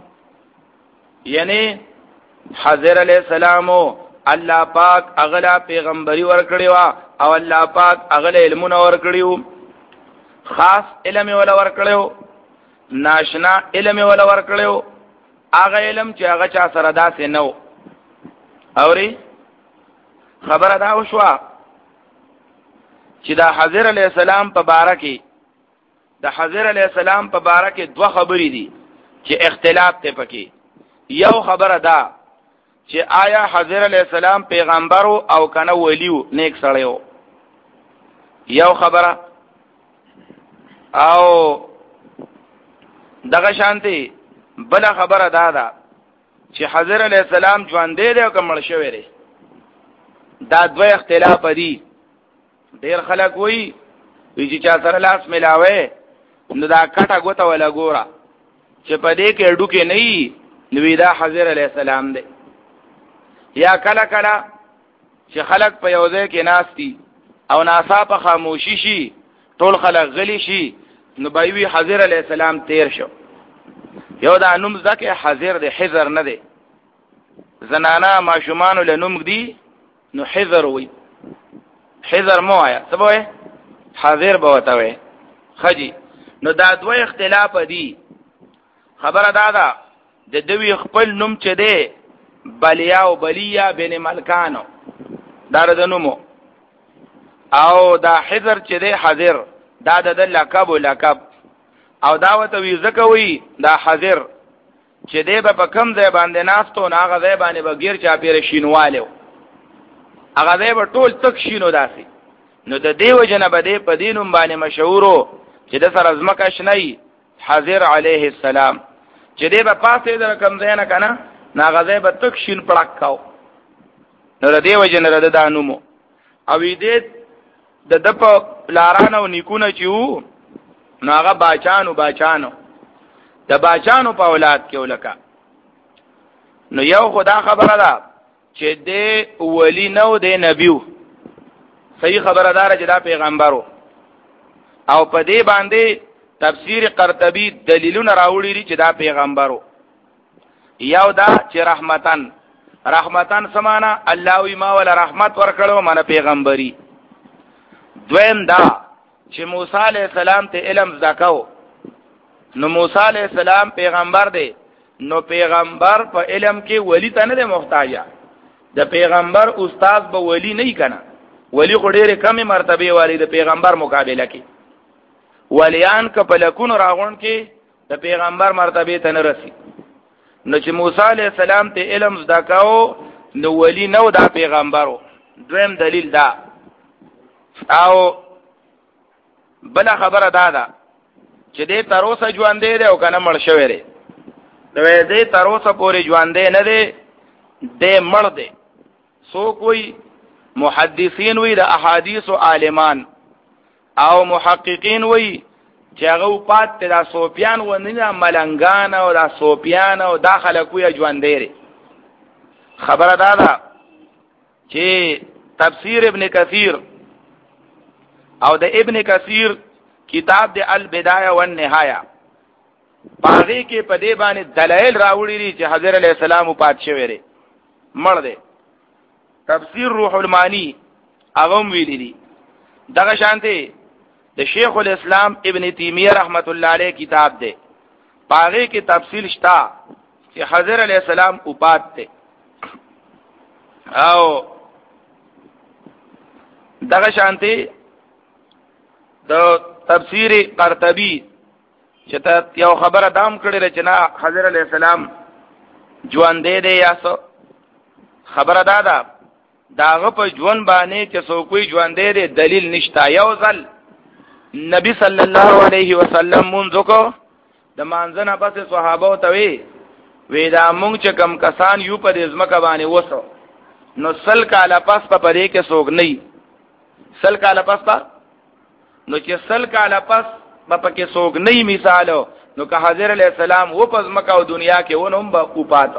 یعنی حضرت علیہ السلام الله پاک اغلا پیغمبري ورکړی وا او الله پاک اغلا علمونه ورکړیو خاص علم ولا ورکړیو ناشنا علم ولا ورکړیو هغه علم چې هغه چا سره داسې نو اوري خبره دا وشوه چې دا حضرت علیہ السلام په باره کې د حضرت علیہ السلام په باره کې دوه خبرې دي چې اختلاف ته پکې یو خبره ده چې آیا حضرت علیہ السلام پیغمبر او کنه ولیو نیک سړیو یو خبره او دغه شانتي بل خبره ده ده چې حضرت علیہ السلام ژوند دی او کمل شوی دی دا دوه اختلاف دي ډیر خلک وایي چې چا سره لاس ملاوي نو دا کټه غوته ولا ګوره چې په دې کې ډو کې نه نو دا حضرت علیہ السلام دی یا کله کله چې خلک په یو ځای کې ناشتي او ناصاپه خاموشي شي ټول خلک غلي شي نو بایوي حضرت علیہ السلام تیر شو یو دا نوم ځکه حضر دی حذر نه دی زنانا ماشومان له نوم دی نو حذر وي حذر مو آیا سبوه حاضر بوته وي خجی نو دا دوه اختلاف دي خبره دا ده د دوی خپل نوم چه دی بلیا او بلیا بن ملکانو دا د نومو او دا حذر چه دی حذر دا د لقب او لقب او دا وته وی زکوي دا حذر چې دی په کم ځای باندې ناستو ناغه ځای باندې بغیر چا پیر شینوالو هغه دی په ټول تک شینو داسي نو د دیو جنبه دی په دینوم باندې مشهورو چې د سر ازمکه شنی حضر علیه السلام چې دی په پاسې د کم ځای نه کنه ناغه ځای په تک شین پړک کاو نو د دیو جنره د دانومو او دې د د په لارانو نیکونه چیو ناغه باچانو باچانو د باچانو په اولاد کې ولکا نو یو خدا خبره ده چې د ولی نو د نبیو صحیح خبردار چې دا پیغمبرو او په دې باندې تفسیر قرطبی دلیلونه راوړي چې دا پیغمبرو یو دا چې رحمتن رحمتن سمانا الله وی ما ول رحمت ورکړو معنی پیغمبري دویم دا چې موسی علیہ السلام ته علم زکاو نو موسی علیہ السلام پیغمبر دی نو پیغمبر په علم کې ولی ته نه محتاج د پیغمبر استاد به ولی نه کنا ولی خو ډېر کم مرتبه والی د پیغمبر مقابله کې ولیان کپلکون راغون کې د پیغمبر مرتبه ته نه رسی نو چې موسی علیہ السلام ته علم زکاو نو ولی نو دا پیغمبرو دویم دلیل دا او بل خبره دا ده چې دې تر اوسه ژوند دی او کنه مړ شوی دی نو دې تر اوسه پورې ژوند دی نه دی دې مړ دی سو کوئی محدثین وی د احادیث او عالمان او محققین وی چې هغه پات ته د سوفیان و نه ملنګان او د سوفیان او داخله کوی ژوند دی خبره دا ده چې تفسیر ابن کثیر او د ابن کثیر کتاب د البدایه والنهایه باغی کې په دې باندې دلایل راوړي دي چې حضرت علیہ السلام پات شوی دی مړ دی. تفسیر روح المانی هغه ویلي دي. دغه شانته د شیخ الاسلام ابن تیمیه رحمت الله علیه کتاب دی باغی کې تفصیل شتا چې حضرت علیہ السلام پات دی. او دغه شانته د تفسیر قرطبی چې ته یو خبره دام کړی چې نه حضرت علیہ السلام ژوند دی یا څو خبره دادا داغه په ژوند باندې چې څوک ژوند دی دلیل نشتا. یو ځل نبی صلی الله علیه وسلم مونږ کو د مانځنه پس صحابه ته وی وی دا مونږ چې کم کسان یو په دې ځمکه باندې وسو نو سل کاله پس په پرې کې څوک نه سل کاله پس تا نو چې سل کاله پس په پکې څوک نه مثالو نو که حضرت علیہ السلام و پس مکه او دنیا کې ونوم به او پاتو.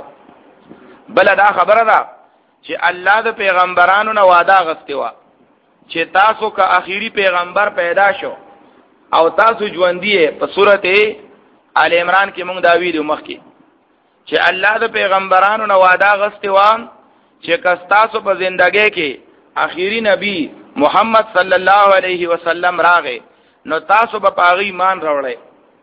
بل دا خبره ده چې الله د پیغمبرانو نه وعده غستې و چې تاسو که اخیری پیغمبر پیدا شو او تاسو ژوندۍ په سورته آل عمران کې موږ دا ویلو مخکې چې الله د پیغمبرانو نه وعده غستې و چې که تاسو په ژوندۍ کې اخیری نبی محمد صلی الله علیه وسلم راغې نو تاسو به پاغي ایمان راوړی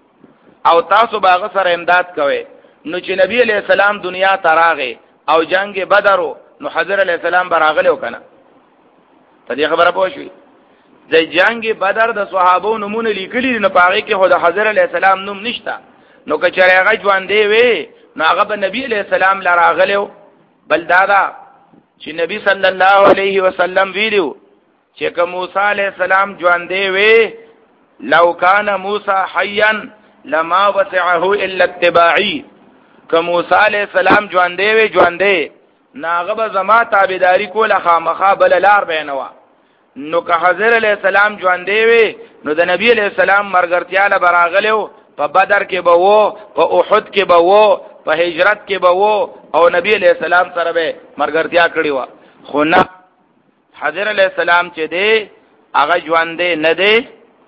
او تاسو باغ سره امداد کوئ. نو چې نبی علیہ السلام دنیا ته راغې او جنگ بدر نو حضرت علیہ السلام براغلو کنه ته دې خبره پوه شئ. د جنگ بدر د صحابو نمونه لیکلي نه پاغي کې خود حضرت علیہ السلام نوم نشتا. نو که چېرې هغه ژوندې وي نو هغه به نبی علیہ السلام لراغلو. بل دادا چې نبی صلی الله علیه وسلم ویلو چې که موسی علیہ السلام ژوندې وي لو کان موسی حیا لما وسعه الا اتباعی. که موسی علیہ السلام ژوندې وي ژوندې ناغه به زما تابعداري کوله خامخا بل لار بینوا. نو که حضرت علیہ السلام ژوندې وي نو د نبی علیہ السلام مرګرتیا له براغلو په بدر کې به وو په احد کې به وو په هجرت کې به وو او نبی علیہ السلام سره به مرګرتیا کړی و. خو نه حضرت علیہ السلام چې دی هغه ژوندې نه دی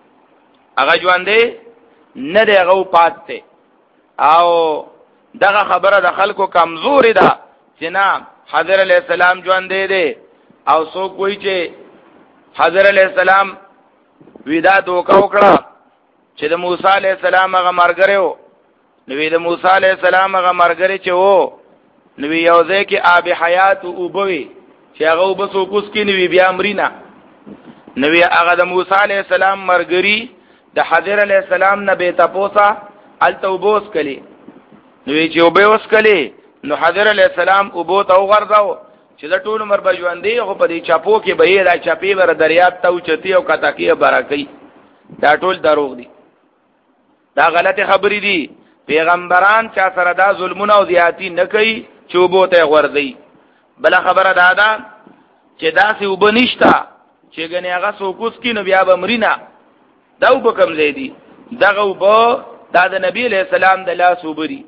هغه ژوندې نه دی هغه پاتې. او دغه خبره د خلکو کمزوري ده چې نه حضرت علیہ السلام ژوندې دی او څوک وایي چې حضرت علیہ السلام ودا دوکا وکړه چې د موسی علیہ السلام هغه مرګره و نو د موسی علیہ السلام هغه مرګره چې وو نو یو ځای کې آب حیات او بوي چې هغه وبسو کوس کې نو بیا امرینا نو هغه د موسی علیہ السلام مرګري د حضرت علیہ السلام نه به تاسو التوبوس کلی نو چې وبوس کلی نو حضرت علیہ السلام وبو ته ورځاو چې د ټول عمر بجوندې خو په دې چاپو کې به یې را چاپی ور دریاب ته اوچتی او کتا کې برکې. دا ټول دروغ دي دا غلطه خبرې دي. پیغمبران چا سره دا ظلمونه او زیاتی نه کوي چې وبو ته ورځي. بل خبره دا ده چې داسې وبنيشتا چې ګنې هغه سوکوس کې نو بیا به مرینا دا وب کم زیدي دغه وب دا د نبی علیہ السلام د لاس وبري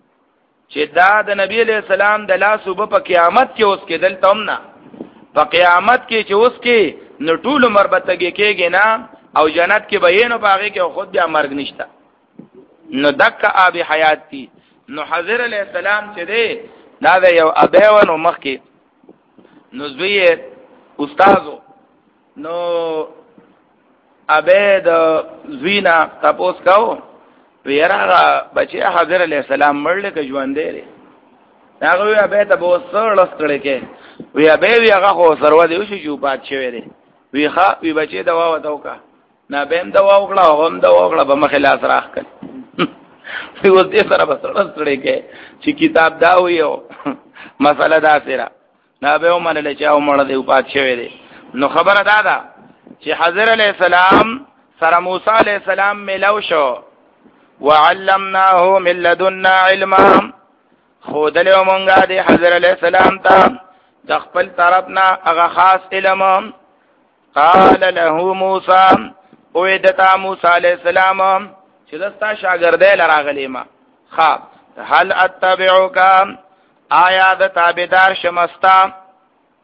چې دا د نبی علیہ السلام د لاس وب په قیامت کې اوس کې دلته هم نه په قیامت کې چې اوس کې نو ټول مربتګي کېږي نه او جنت کې به یې نو باغې کې خود بیا مرګ نشتا. نو دک آب حیات دی. نو حضرت علیہ السلام چې دی دا د یو ابیونو مخ کې نو زوی استادو نو ابید زوینا تپوس کاو ویراغه بچی حضرت علیہ السلام مړل کې ژوند دی هغه وی ابید ته بو سرلس کړي کې وی ابید هغه خو سرو دی شو جو پات شوی دی وی ښا وی بچی دوا وتاوکا نه بهم دوا وکړه هم دوا وکړه به مخلاص راخ کړ وی اوس دې سره به سرلس کړي کې چې کتاب دا ویو مسله دا سره نه به ومنل چې او مړ دی پات شوی دی. نو خبره دا ده چې حضرت علیہ السلام سره موسی علیہ السلام ملو شو وعلمناه من لدنا علما خود له مونږه دی حضرت علیہ السلام ته د خپل طرفنا هغه خاص علم. قال له موسی او دتا موسی علیہ السلام چې دستا شاګردې لراغلی ما خاب هل اتبعک آیا د تابعدار شمستا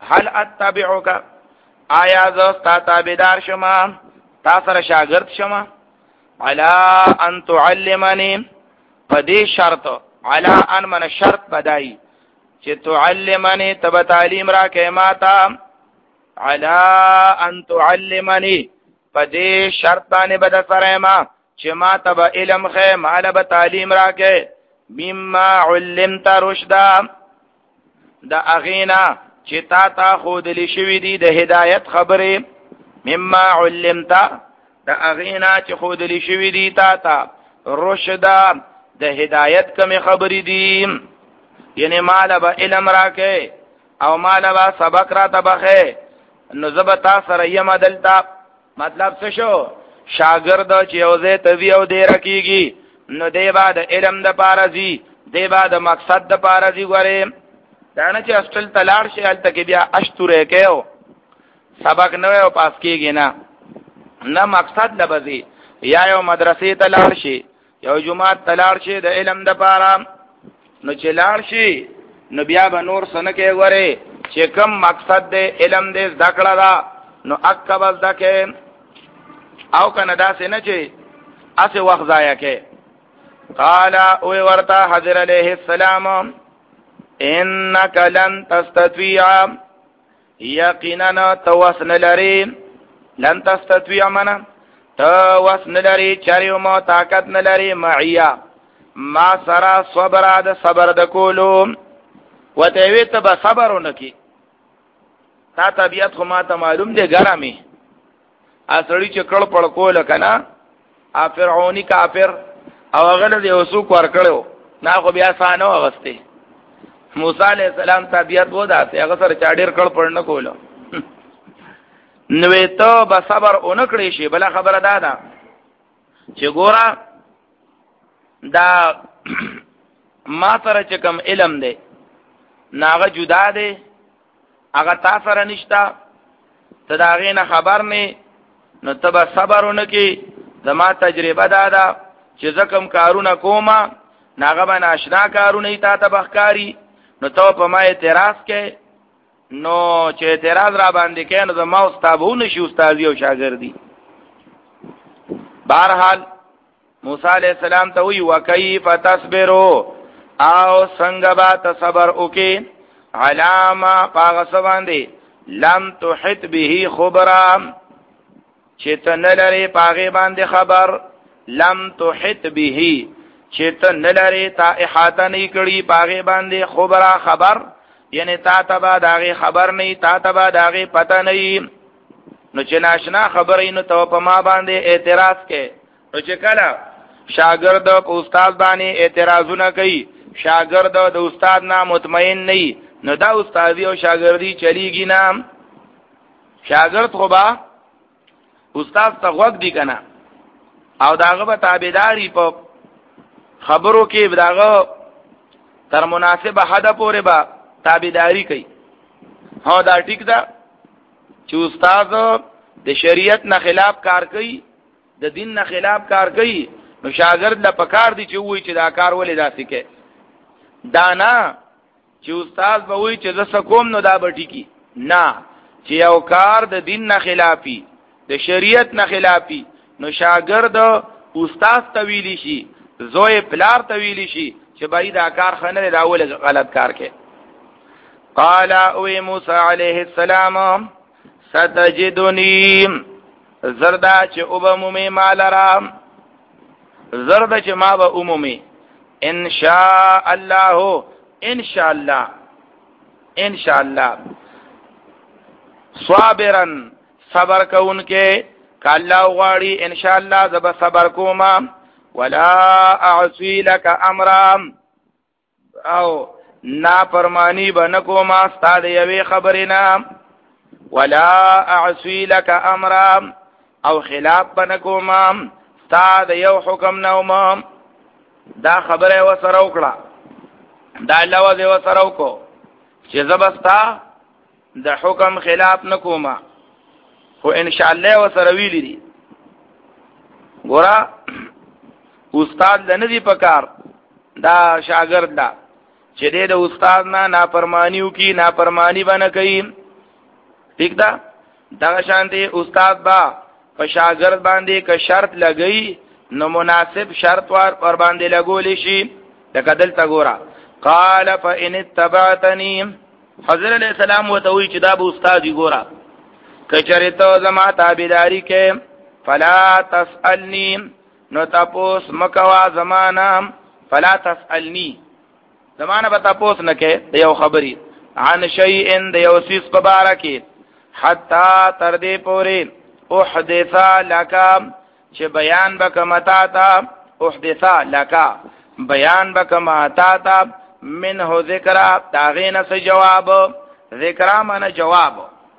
هل اتبعک آیا ز ستا تابعدار شما تا سره شاګرد شما علا ان تعلمنی پدې شرط علا ان من شرط بدای چې تعلمنی تب تعلیم را کې ماتا علا ان تعلمنی پدې شرط باندې بد سره ما چې ما تب علم خې مال به تعلیم را کې مما علمت رشدا دا اغینا چې تا تا خود لشي دي د هدایت خبره مما علمت دا اغینا چې خود لشي دي تا تا رشدا د هدایت کوم خبرې دي یعنی مال به علم راکې او مال به سبق را تبخه نو زبتا سره یم دلتا مطلب څه شو شاګرد چې اوزه توی او دې رکیږي نو دی بعد علم د پارزي دی بعد مقصد د پارزي غره دانه چې اصل تلاړ شي ال تک بیا اشتره کېو سبق نه او پاس کېږي نه نه مقصد لبزي یا یو مدرسې تلاړ شي یو جمعه تلاړ شي د علم د پاره نو چې لاړ شي نو بیا به نور سن کې غره چې کوم مقصد د علم دې ذکر دا نو اکبل دکې او کنه دا څنګه چې اسه وخت ضایع کې قال او ورتا حضرت علیہ السلام انك لن تستطيع یقینا توسن لري لن تستطيع منا توسن لري چریو مو طاقت نه لري معیا ما سرا صبر د صبر د کولو وته ته به صبرونه کی تا طبیعت خو ما ته معلوم دی ګرامي اسړی چې کړه پړ کول کنه ا فرعونی کافر او غل دی وسوک ور کړو نا خو بیا سانو اغسته موسی علیہ السلام طبیعت وو داسه هغه سره چا ډیر کړه پړ نه کولو نوې ته به صبر اونکړې شي بل خبره ده دا چې ګورا دا ما سره چې کوم علم دی ناغه جدا دی هغه تاسو سره نشتا ته دا غینه خبر نه نو تبا صبرونه کې زما تجربه دادا چې زکم کارونه کوما ناغه باندې آشنا کارونه ایتا تبخکاری نو ته په ما اعتراض کې نو چې اعتراض را باندې کې نو زما استادونه شي استادي او شاګردي بهرحال موسی علیہ السلام ته وی وکيف تصبروا او څنګه با صبر وکي علامه پاغه باندې لم تحط به خبرا چې ته نه لري پاغه باندې خبر لم تحط به چې ته نه لري تا احاطه نه کړي پاغه باندې خبره خبر یعنی تا تبا داغه خبر نه تا تبا داغه پته نه نو چې ناشنا خبرې نو ته په ما باندې اعتراض کې نو چې کله شاګرد په استاد باندې اعتراضونه کوي شاګرد د استاد نه مطمئن نه نو دا استادی او شاګردی چلیږي نه شاګرد خو با استاد ته غوږ دی کنه او داغه به تابعداري په خبرو کې داغه تر مناسبه حد پورې به تابعداري کوي هو دا ټیک ده چې استاد د شریعت نه خلاف کار کوي د دین نه خلاف کار کوي نو شاګرد لا پکار دی چې وایي چې دا کار ولې داسې کې دا نه چې استاد به وایي چې زه کوم نو دا به ټیکی نه چې یو کار د دین نه خلافي د شریعت نه خلافي نو شاګرد استاد تویلی شي زوی پلار تویلی شي چې بای دا کار خنه دا ول غلط کار کې قال او موسی علیہ السلام ستجدنی زردا چې وبمومي مالرام زردا چې ما به عمومي ان شاء الله ان شاء الله ان شاء الله صابرن صبر کوونکې کله غواړي ان شاء الله زب صبر کوما ولا اعصي لك امرا او نا پرمانی بنکو ما استاد یوی خبرنا ولا اعصي لك امرا او خلاف بنکو ما استاد یو حکم نو ما دا خبره وسره وکړه دا لوازه وسره وکړو چې زبستا د حکم خلاف نکوما خو ان شاء الله وسره ویلی دي ګورا استاد لنه دی پکار دا شاګرد دا چې د استاد نه نافرمانیو کی نافرمانی باندې کوي ٹھیک ده دغه شانتي استاد با په شاګرد باندې که شرط لګئی نو مناسب شرط ور پر باندې لګول شي لکه دلته ګورا قال فان اتبعتني حضرت علیہ السلام وتوی چې دا به استاد ګورا کچره ته زما تابعداري کې فلا تسالني نو تاسو مکوا زمانہ فلا تسالني زمانہ به تاسو نه کې یو خبري عن شيء د یو سیس په باره کې حتا تر دې پورې احدثا لك چې بیان بکمتا تا احدثا لك بیان بکمتا تا منه ذکر تاغین سے جواب ذکر معنی جواب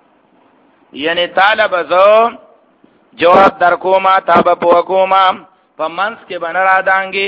یعنی طالب زو جواب در کوما تاب پو کوما په منس کې بنرا دانګي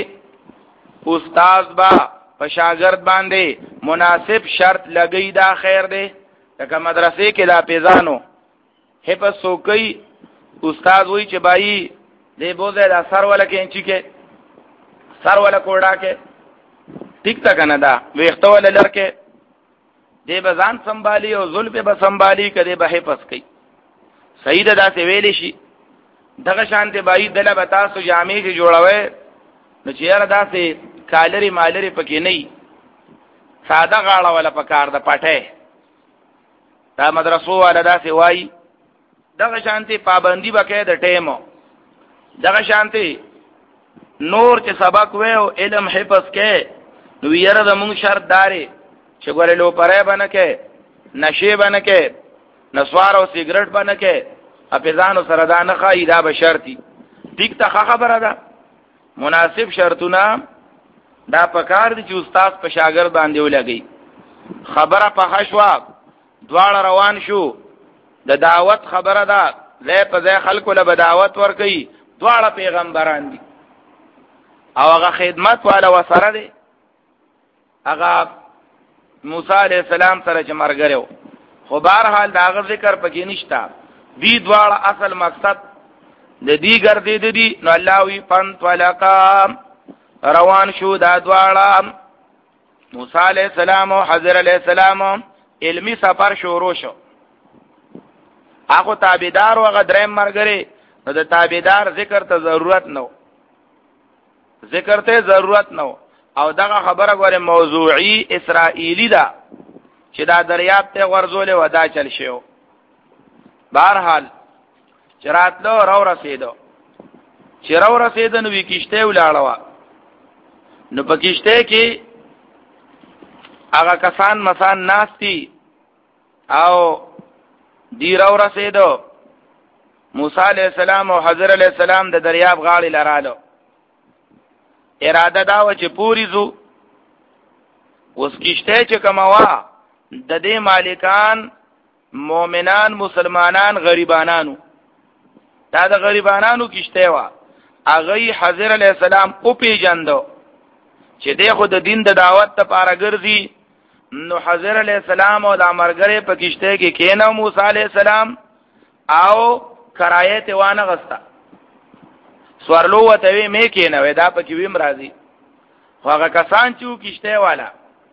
استاد با په شاګرد باندې مناسب شرط لګی دا خیر دی لکه مدرسې کې دا پیزانو حفظ سوکي استاد وای چې بای دې بوزه دا سر ولا کې انچي کې سر ولا کوډا کې ټیک تا کنه دا ویخته ولا لړکه دې بزان سنبالي او ظلم به سنبالي کړي به حفظ کوي صحیح ده دا څه ویل شي دغه شانته بای دله بتا سو جامع کې جوړوي نو چې یاره دا څه کالری مالری پکې نه ساده غاړه ولا پکار د پټه دا مدرسو والا دا څه وای دغه شانته پابندي وکړي د ټیمو دغه شانته نور چې سبق وې او علم حفظ کې نو یاره د مونږ شرط داري چې ګورې لو پرې باندې کې نشي باندې کې نسوار او سیګریټ باندې کې اپیزانو سره دا نه خای دا به شرطي ټیک ته خبره ده مناسب شرطونه دا پکار دي چې استاد په شاګرد باندې ولګي خبره په خشوا دواړه روان شو د دعوت خبره ده زه په ځای خلکو له دعوت ور کوي دواړه پیغمبران دي او هغه خدمت والا وسره دي هغه موسی علیہ السلام سره چې مرګرو خو بهر حال دا هغه ذکر پکې نشتا دی دواړه اصل مقصد د دې ګرځې د دې نو الله وی پن ولقا روان شو دا دواړه موسی علیہ السلام او حضرت علیہ السلام علمی سفر شروع شو هغه تابعدار او غدریم مرګري نو د تابعدار ذکر ته ضرورت نو ذکر ته ضرورت نو او دغه خبره غوړې موضوعي اسرائیلی ده چې دا دریاب ته ورزول ودا چل شو بهر حال چراتلو رو رسیدو چې رو رسیدو نو وکشته ولاړوا نو پکشته کې هغه کسان مسان ناستی او دی رو رسیدو موسی علیہ السلام او حضرت علیہ السلام د دریاب غاړې لرالو اراده دا و چې پوری زو اوس کشته چې کموا د دې مالکان مؤمنان مسلمانان غریبانانو دا د غریبانانو کشته وا اغه حضرت علیہ السلام او پیجندو چې دغه د دین د دعوت لپاره ګرځي نو حضرت علیہ السلام او د امرګره په کشته کې کینو موسی علیہ السلام او کرایت وانه غستا سوارلو وته وی مې کینو دا پکې ویم راځي خو هغه کسان چې کشته والا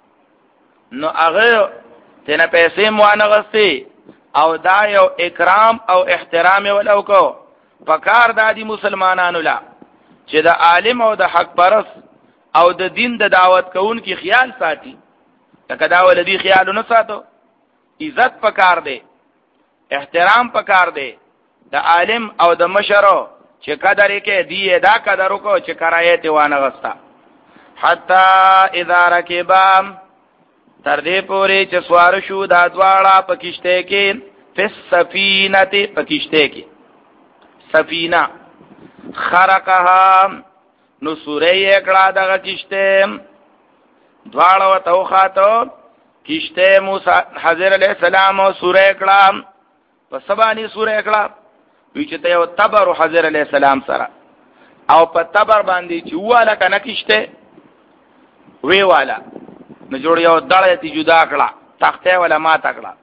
نو هغه تنه پیسې موانه غستی او دا یو اکرام او احترام ولو کو پکار دادی مسلمانانو لا چې د عالم او د حق پرس او د دین د دعوت کوون کی خیال ساتي لکه دا ولدي خیال نه ساتو عزت پکار دی احترام پکار دی د عالم او د مشرو چې قدر کې دی دا قدر کو چې کرایت وانه غستا حتا اذا رکبا تر دې پورې چې سوار شو دا دواړه پکشته کې فس سفینه پکشته کې سفینه خرقها نو سوره کړه دغه کشته دواړه وته خاطو کشته موسی حضرت علیہ السلام او سوره کړه په سبانی سوره کړه وچته یو تبر حضرت علیہ السلام سره او په تبر باندې چې والا کنه کشته وی والا نو جوړ یو دړه تی جدا کړه تخته ولا ما تکړه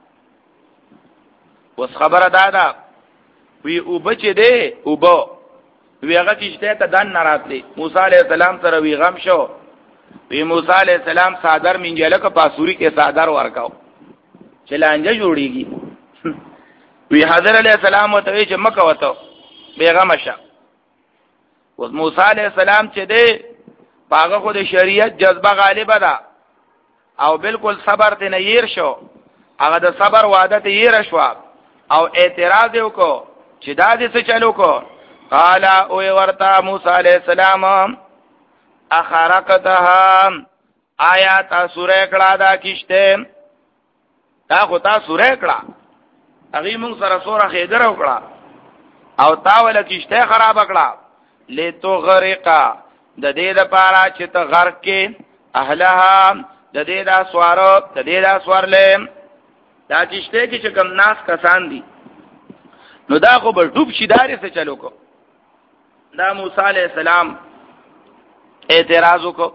اوس خبره دادا وی او بچ دې او بو وی هغه کشته ته دن ناراتلی موسی علیہ السلام سره وی غم شو وی موسی علیہ السلام صادر منجله کا پاسوري کې صادر ورکاو چلانجه جوړیږي وی حضرت علیہ السلام ته وی چې مکه وته بیغمه شه. اوس موسی علیہ السلام چې دی پاغه خو د شریعت جذبه غالبه ده او بالکل صبر ته نه ير شو، هغه د صبر وعده ته ير شو او اعتراض وکړو چې دا دې څه چلو کو. قال او ورتا موسی علیہ السلام اخرقتها آیات سوره کړه دا کیشته دا خو تا سوره کړه هغه موږ سره سوره خیدر وکړه او تا ول کیشته خراب کړه لتو غرقا د دې لپاره چې ته غرق کې اهلها د دې دا سوارو د دې دا سوارلې دا کیشته کې چې کم ناس کسان دي نو دا خو به ډوب شي داري څه چلو کو. دا موسی علیہ السلام اعتراض وکړو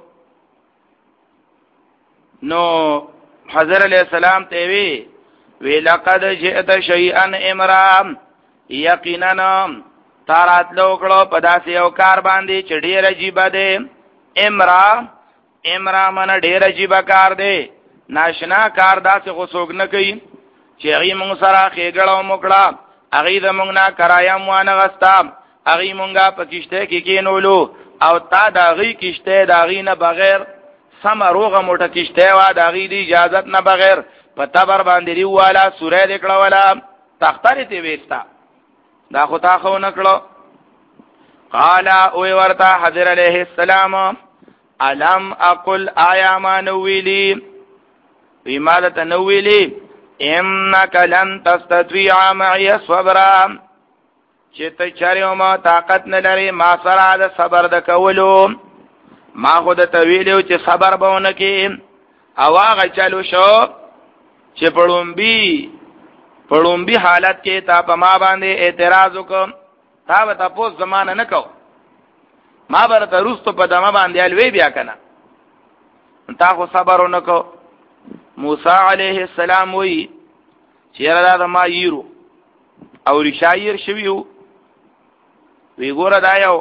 نو حضرت علیہ السلام ته وی وی لقد جئت شیئا امرا یقینا تارات لوکړو په داسې یو کار باندې چې ډیر عجیب دی. امرا امرا من ډیر عجیب کار دی، ناشنا کار داسې غوسوګ نه کوي چې هغه موږ سره خېګړو موکړه هغه د موږ نه کرایم وانه غستا هغه مونږه په کشته کې کېنولو او تا دا غي کشته دا غي نه بغیر سم روغه موټه کشته وا دا غي دی اجازت نه بغیر په تبر باندې دی والا سوره دکړه والا تختری تی وستا دا خو تا خو نه کړو. قال او ورتا حضرت علیہ السلام علم اقل آیا ما نویلی ویمالت نویلی انک لن تستطيع معي صبرا چې ته چاريو ما طاقت نه لري ما سره د صبر د کولو. ما خود ته ویلو چې صبر بهونه کې او هغه چالو شو چې پړومبي پړومبي حالت کې تا په ما باندې اعتراض وکم تا به تاسو زمانه نه کو ما برته روستو په دمه باندې الوی بیا کنه تا خو صبر ونکو. موسی علیہ السلام وی چیرې دا ما یرو او رشایر شویو وی ګوره دا یو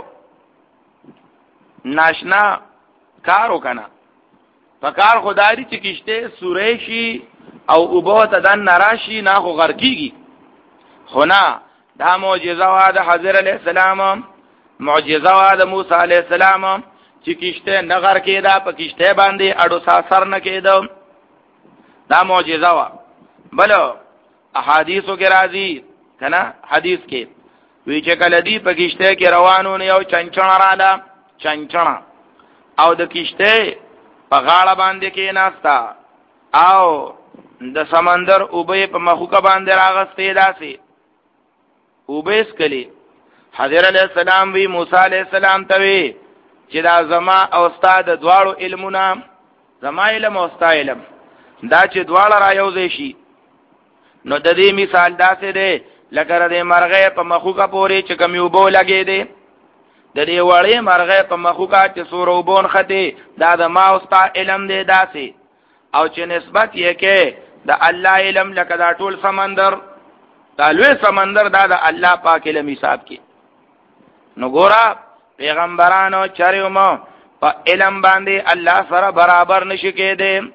ناشنا کارو کنه په کار خدای چې کشته سورې شي او وبو ته دن نراشي نه خو غرقيږي خو نه دا معجزه وا د حضرت علیہ السلام معجزه وا د موسی علیہ السلام چې کشته نه غرقېدا په کشته باندې اډو ساسر نه کېدو دا معجزه وا. بل احادیثو کې راځي کنه حدیث کې وی چې کله دی په کشته کې روانو نه یو چنچنا رااله چنچنا او د کشته په غاړه باندې کې ناستا او د سمندر اوبه په مخوکه باندې راغستې داسې اوبه سکلی. حضرت علیہ السلام وی موسی علیہ السلام ته وی چې دا زما او استاد دواړو علمونه زما علم او استاد علم دا چې دواړه را یوځي شي نو د دې مثال داسې دی لکه د مرغې په مخوکه پورې چې کوم یو بو لګې دی د دې وړې مرغې په مخوکه چې سورو بون خته دا د ما او استاد علم دی داسې او چې نسبت یې کې د الله علم لکه دا ټول سمندر دا لوی سمندر دا د الله پاک علم حساب کې. نو ګورا پیغمبرانو چریو مو په علم باندې الله سره برابر نشي کېده.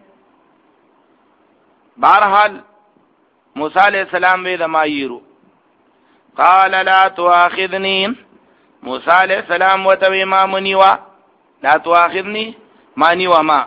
بہرحال موسی علیہ السلام وی دمایرو قال لا تؤاخذني موسی علیہ السلام وتوی ما منیوا لا تؤاخذني مانیوا ما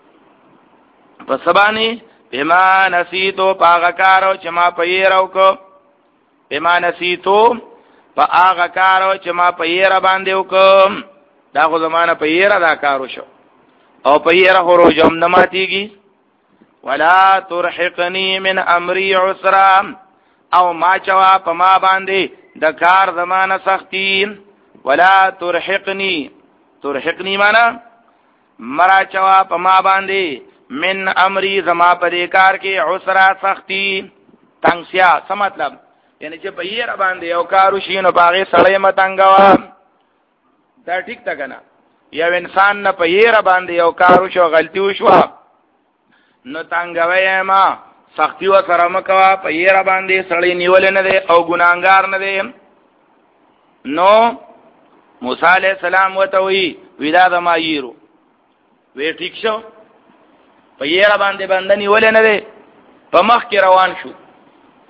پسبانی بما نسیتو پاغکارو چې ما پیرو کو بما نسیتو پاغکارو چې ما پیر باندې وکم دا خو زمانہ پیر دا کارو شو او پیر هورو جام نماتیږي. ولا ترحقني من امري عسرا او ما چوا په ما باندې د کار زمانہ سختی. ولا ترحقني ترحقني معنا مرا چوا په ما باندې من امري زما په کار کې عسرا سختی تنگسیا څه مطلب یعنی چې په یې را باندې یو کارو شینو باغې سړی متنګوا دا ټیک تا کنه یو انسان نه په یې را باندې یو کارو شو غلطي وشو نو تنگوي ما سختی و سره مکوا په یې را باندې سړی نیول نه دی او ګناګار نه دی. نو موسی علیہ السلام وته وی ودا د ما یرو وی ټیک شو په یې را باندې باندې نیول نه دی په مخ کې روان شو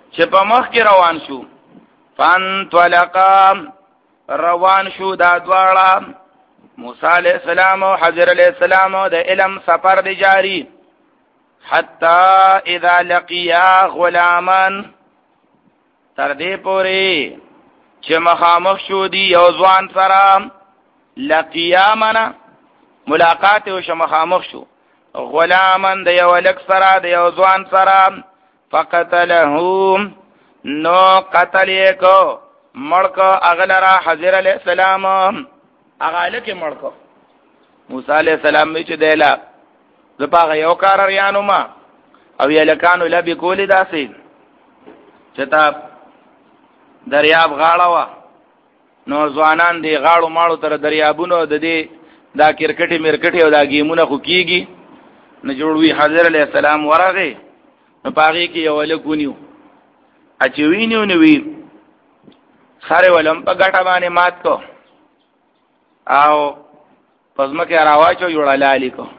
چې په مخ کې روان شو فانطلقا روان شو دا دواړه موسی علیہ السلام او حضر علیہ السلام د علم سفر دی جاری حتا اذا لقیا غلاما تر دې پورې چې مخامخ شو دی یو ځوان سره لقیا منا ملاقات او مخامخ شو غلاما د یو لک سره د یو ځوان سره فقتلهم نو قتل یکو مړکو اغلرا حضر علیہ السلام اغاله کې مړکو موسی علیہ السلام چې دیلا زپاغه یو کار ریانو ما او یلکانو لبی کولی داسې چې تا دریاب غاړه وا نو ځوانان دی غاړو ماړو تر دریابونو د دې دا کرکټي مرکټي او دا گیمونه خو کیږي نه جوړوي حضر علیہ السلام ورغه نو پاغي کې یو لکونیو اچوینیو نوی خره ولم په ګټه باندې مات کو او پزما کې راواچو جوړه لالی کو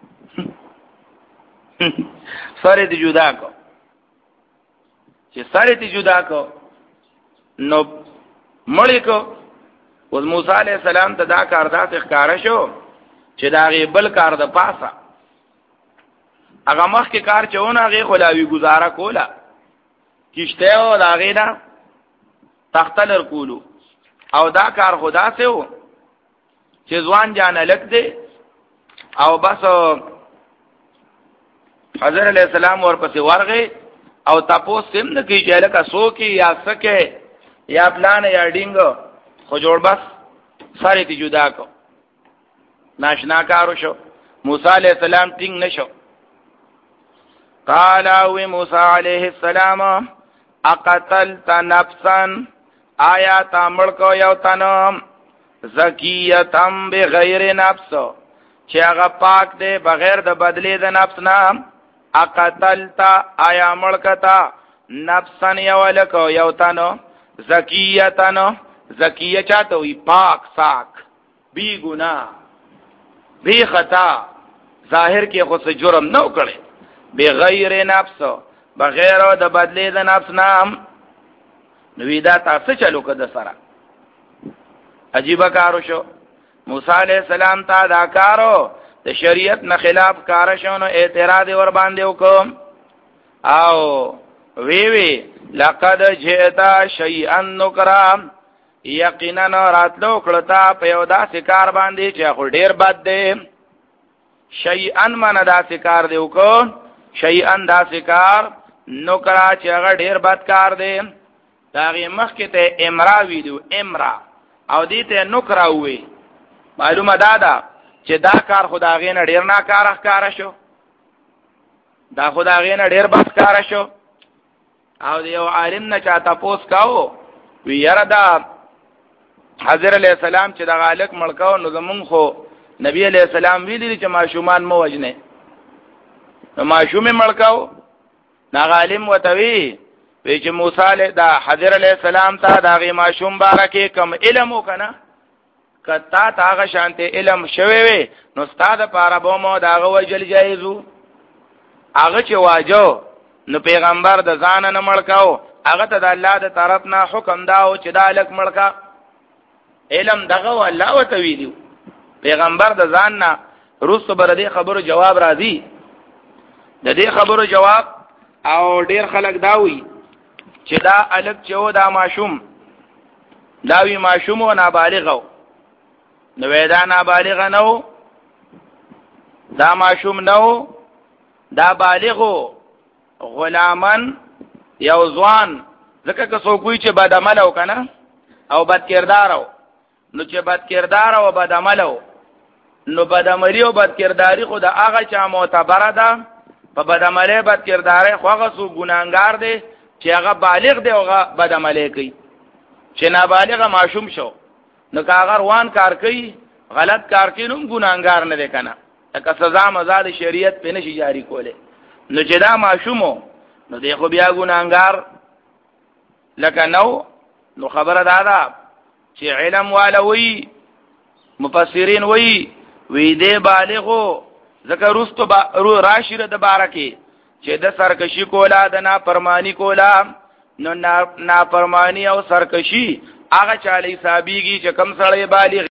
سره دې جدا کو چې سره دې جدا کو نو مړی کو اوس موسی علیہ السلام ته دا کار داسې ښکارا شو چې دا غي بل کار د پاسه هغه مخ کې کار چونه هغه خلاوی گزاره کولا کشته او دا غینا تختلر کولو او دا کار خدا سے ہو چې ځوان جان لک دے او بس حضرت علیہ السلام ورپسې ورغه او تاسو سم نه کی چې لکه سو کی یا سکه یا پلان یا ډینګ خو جوړ بس ساره تی جدا کو ناشنا کارو شو موسی علیہ السلام ټینګ نشو قال او موسی علیہ السلام اقتلت نفسا آیا تامل کو یو تنم زکیتم بغیر نفس چې هغه پاک دی بغیر د بدلی د نفس نام اقتلت آیا ملکتا نفسا یو لکو یو تنو زکیتن زکیه چاته وی پاک ساک بی گناہ بی خطا ظاهر کې خو څه جرم نو کړي بغیر نفس بغیر د بدلی د نفس نام نو دا تاسو چلو کده سره عجیب کارو شو موسی علیہ السلام ته دا کارو د شریعت نه خلاف کار شو نو اعتراض ور باندې وکم او وی وی لقد جئتا شیئا نکرا یقینا راتلو کړتا په یو داسې کار باندې چې خو ډیر بد دی شیئا من داسې کار دی وکړو شیئا داسې کار نکرا چې هغه ډیر بد کار دی داغه مخ کې ته امرا ویلو امرا او دې ته نکرا وې معلومه دادا چې دا کار خدای نه ډیر نه کار ښکارا شو دا خدای نه ډیر بد کار شو او یو عالم نه چاته پوس کاو وی یاره دا حضرت علیہ السلام چې د غالک ملکاو نو زمون خو نبی علیہ السلام ویلی چې ماشومان مو وجنه نو ماشوم ملکاو نا عالم وتوی وی چې موسی علیہ دا حضرت علیہ السلام ته دا غي ماشوم بارکه کم علم وکنه کتا تاغه شانته علم شوي وي نو استاد پاره بومو داغه وجل جایزو هغه چې واجو نو پیغمبر د ځان نه ملکاو هغه ته د الله د طرف نه حکم داو چې دا لک ملکا علم دغه الله وتوی دی پیغمبر د ځان نه رسو بر دې خبرو جواب راځي د دې خبرو جواب او ډیر خلک داوي چې دا الک چې دا ماشوم داوی ماشوم او نابالغ نو دا نابالغ نو دا ماشوم نو دا بالغو غلامن یو ځوان ځکه که څوک وي چې بد عمل او کنه او بد کردار او نو چې بد کردار او بد عمل او نو بد عملی او بد کرداری خو د هغه چا معتبره ده په بد عملی بد کرداری خو هغه څو ګناګار دی چې هغه بالغ دی او هغه بد عملی کوي چې نابالغ ماشوم شو نو که هغه روان کار کوي غلط کار کوي نو ګناګار نه دی کنه که سزا مزاد شریعت په نشي جاری کوله نو چې دا ماشومو نو دی خو بیا ګناګار لکه نو نو خبره دادا چې علم والوي مفسرین وی وی دې بالغو ذکر رستو با رو راشره د بارکه چې د سرکشي کولا د نا پرمانی کولا نو نافرمانی او سرکشي هغه چاله حسابيږي چې کم سړی بالغ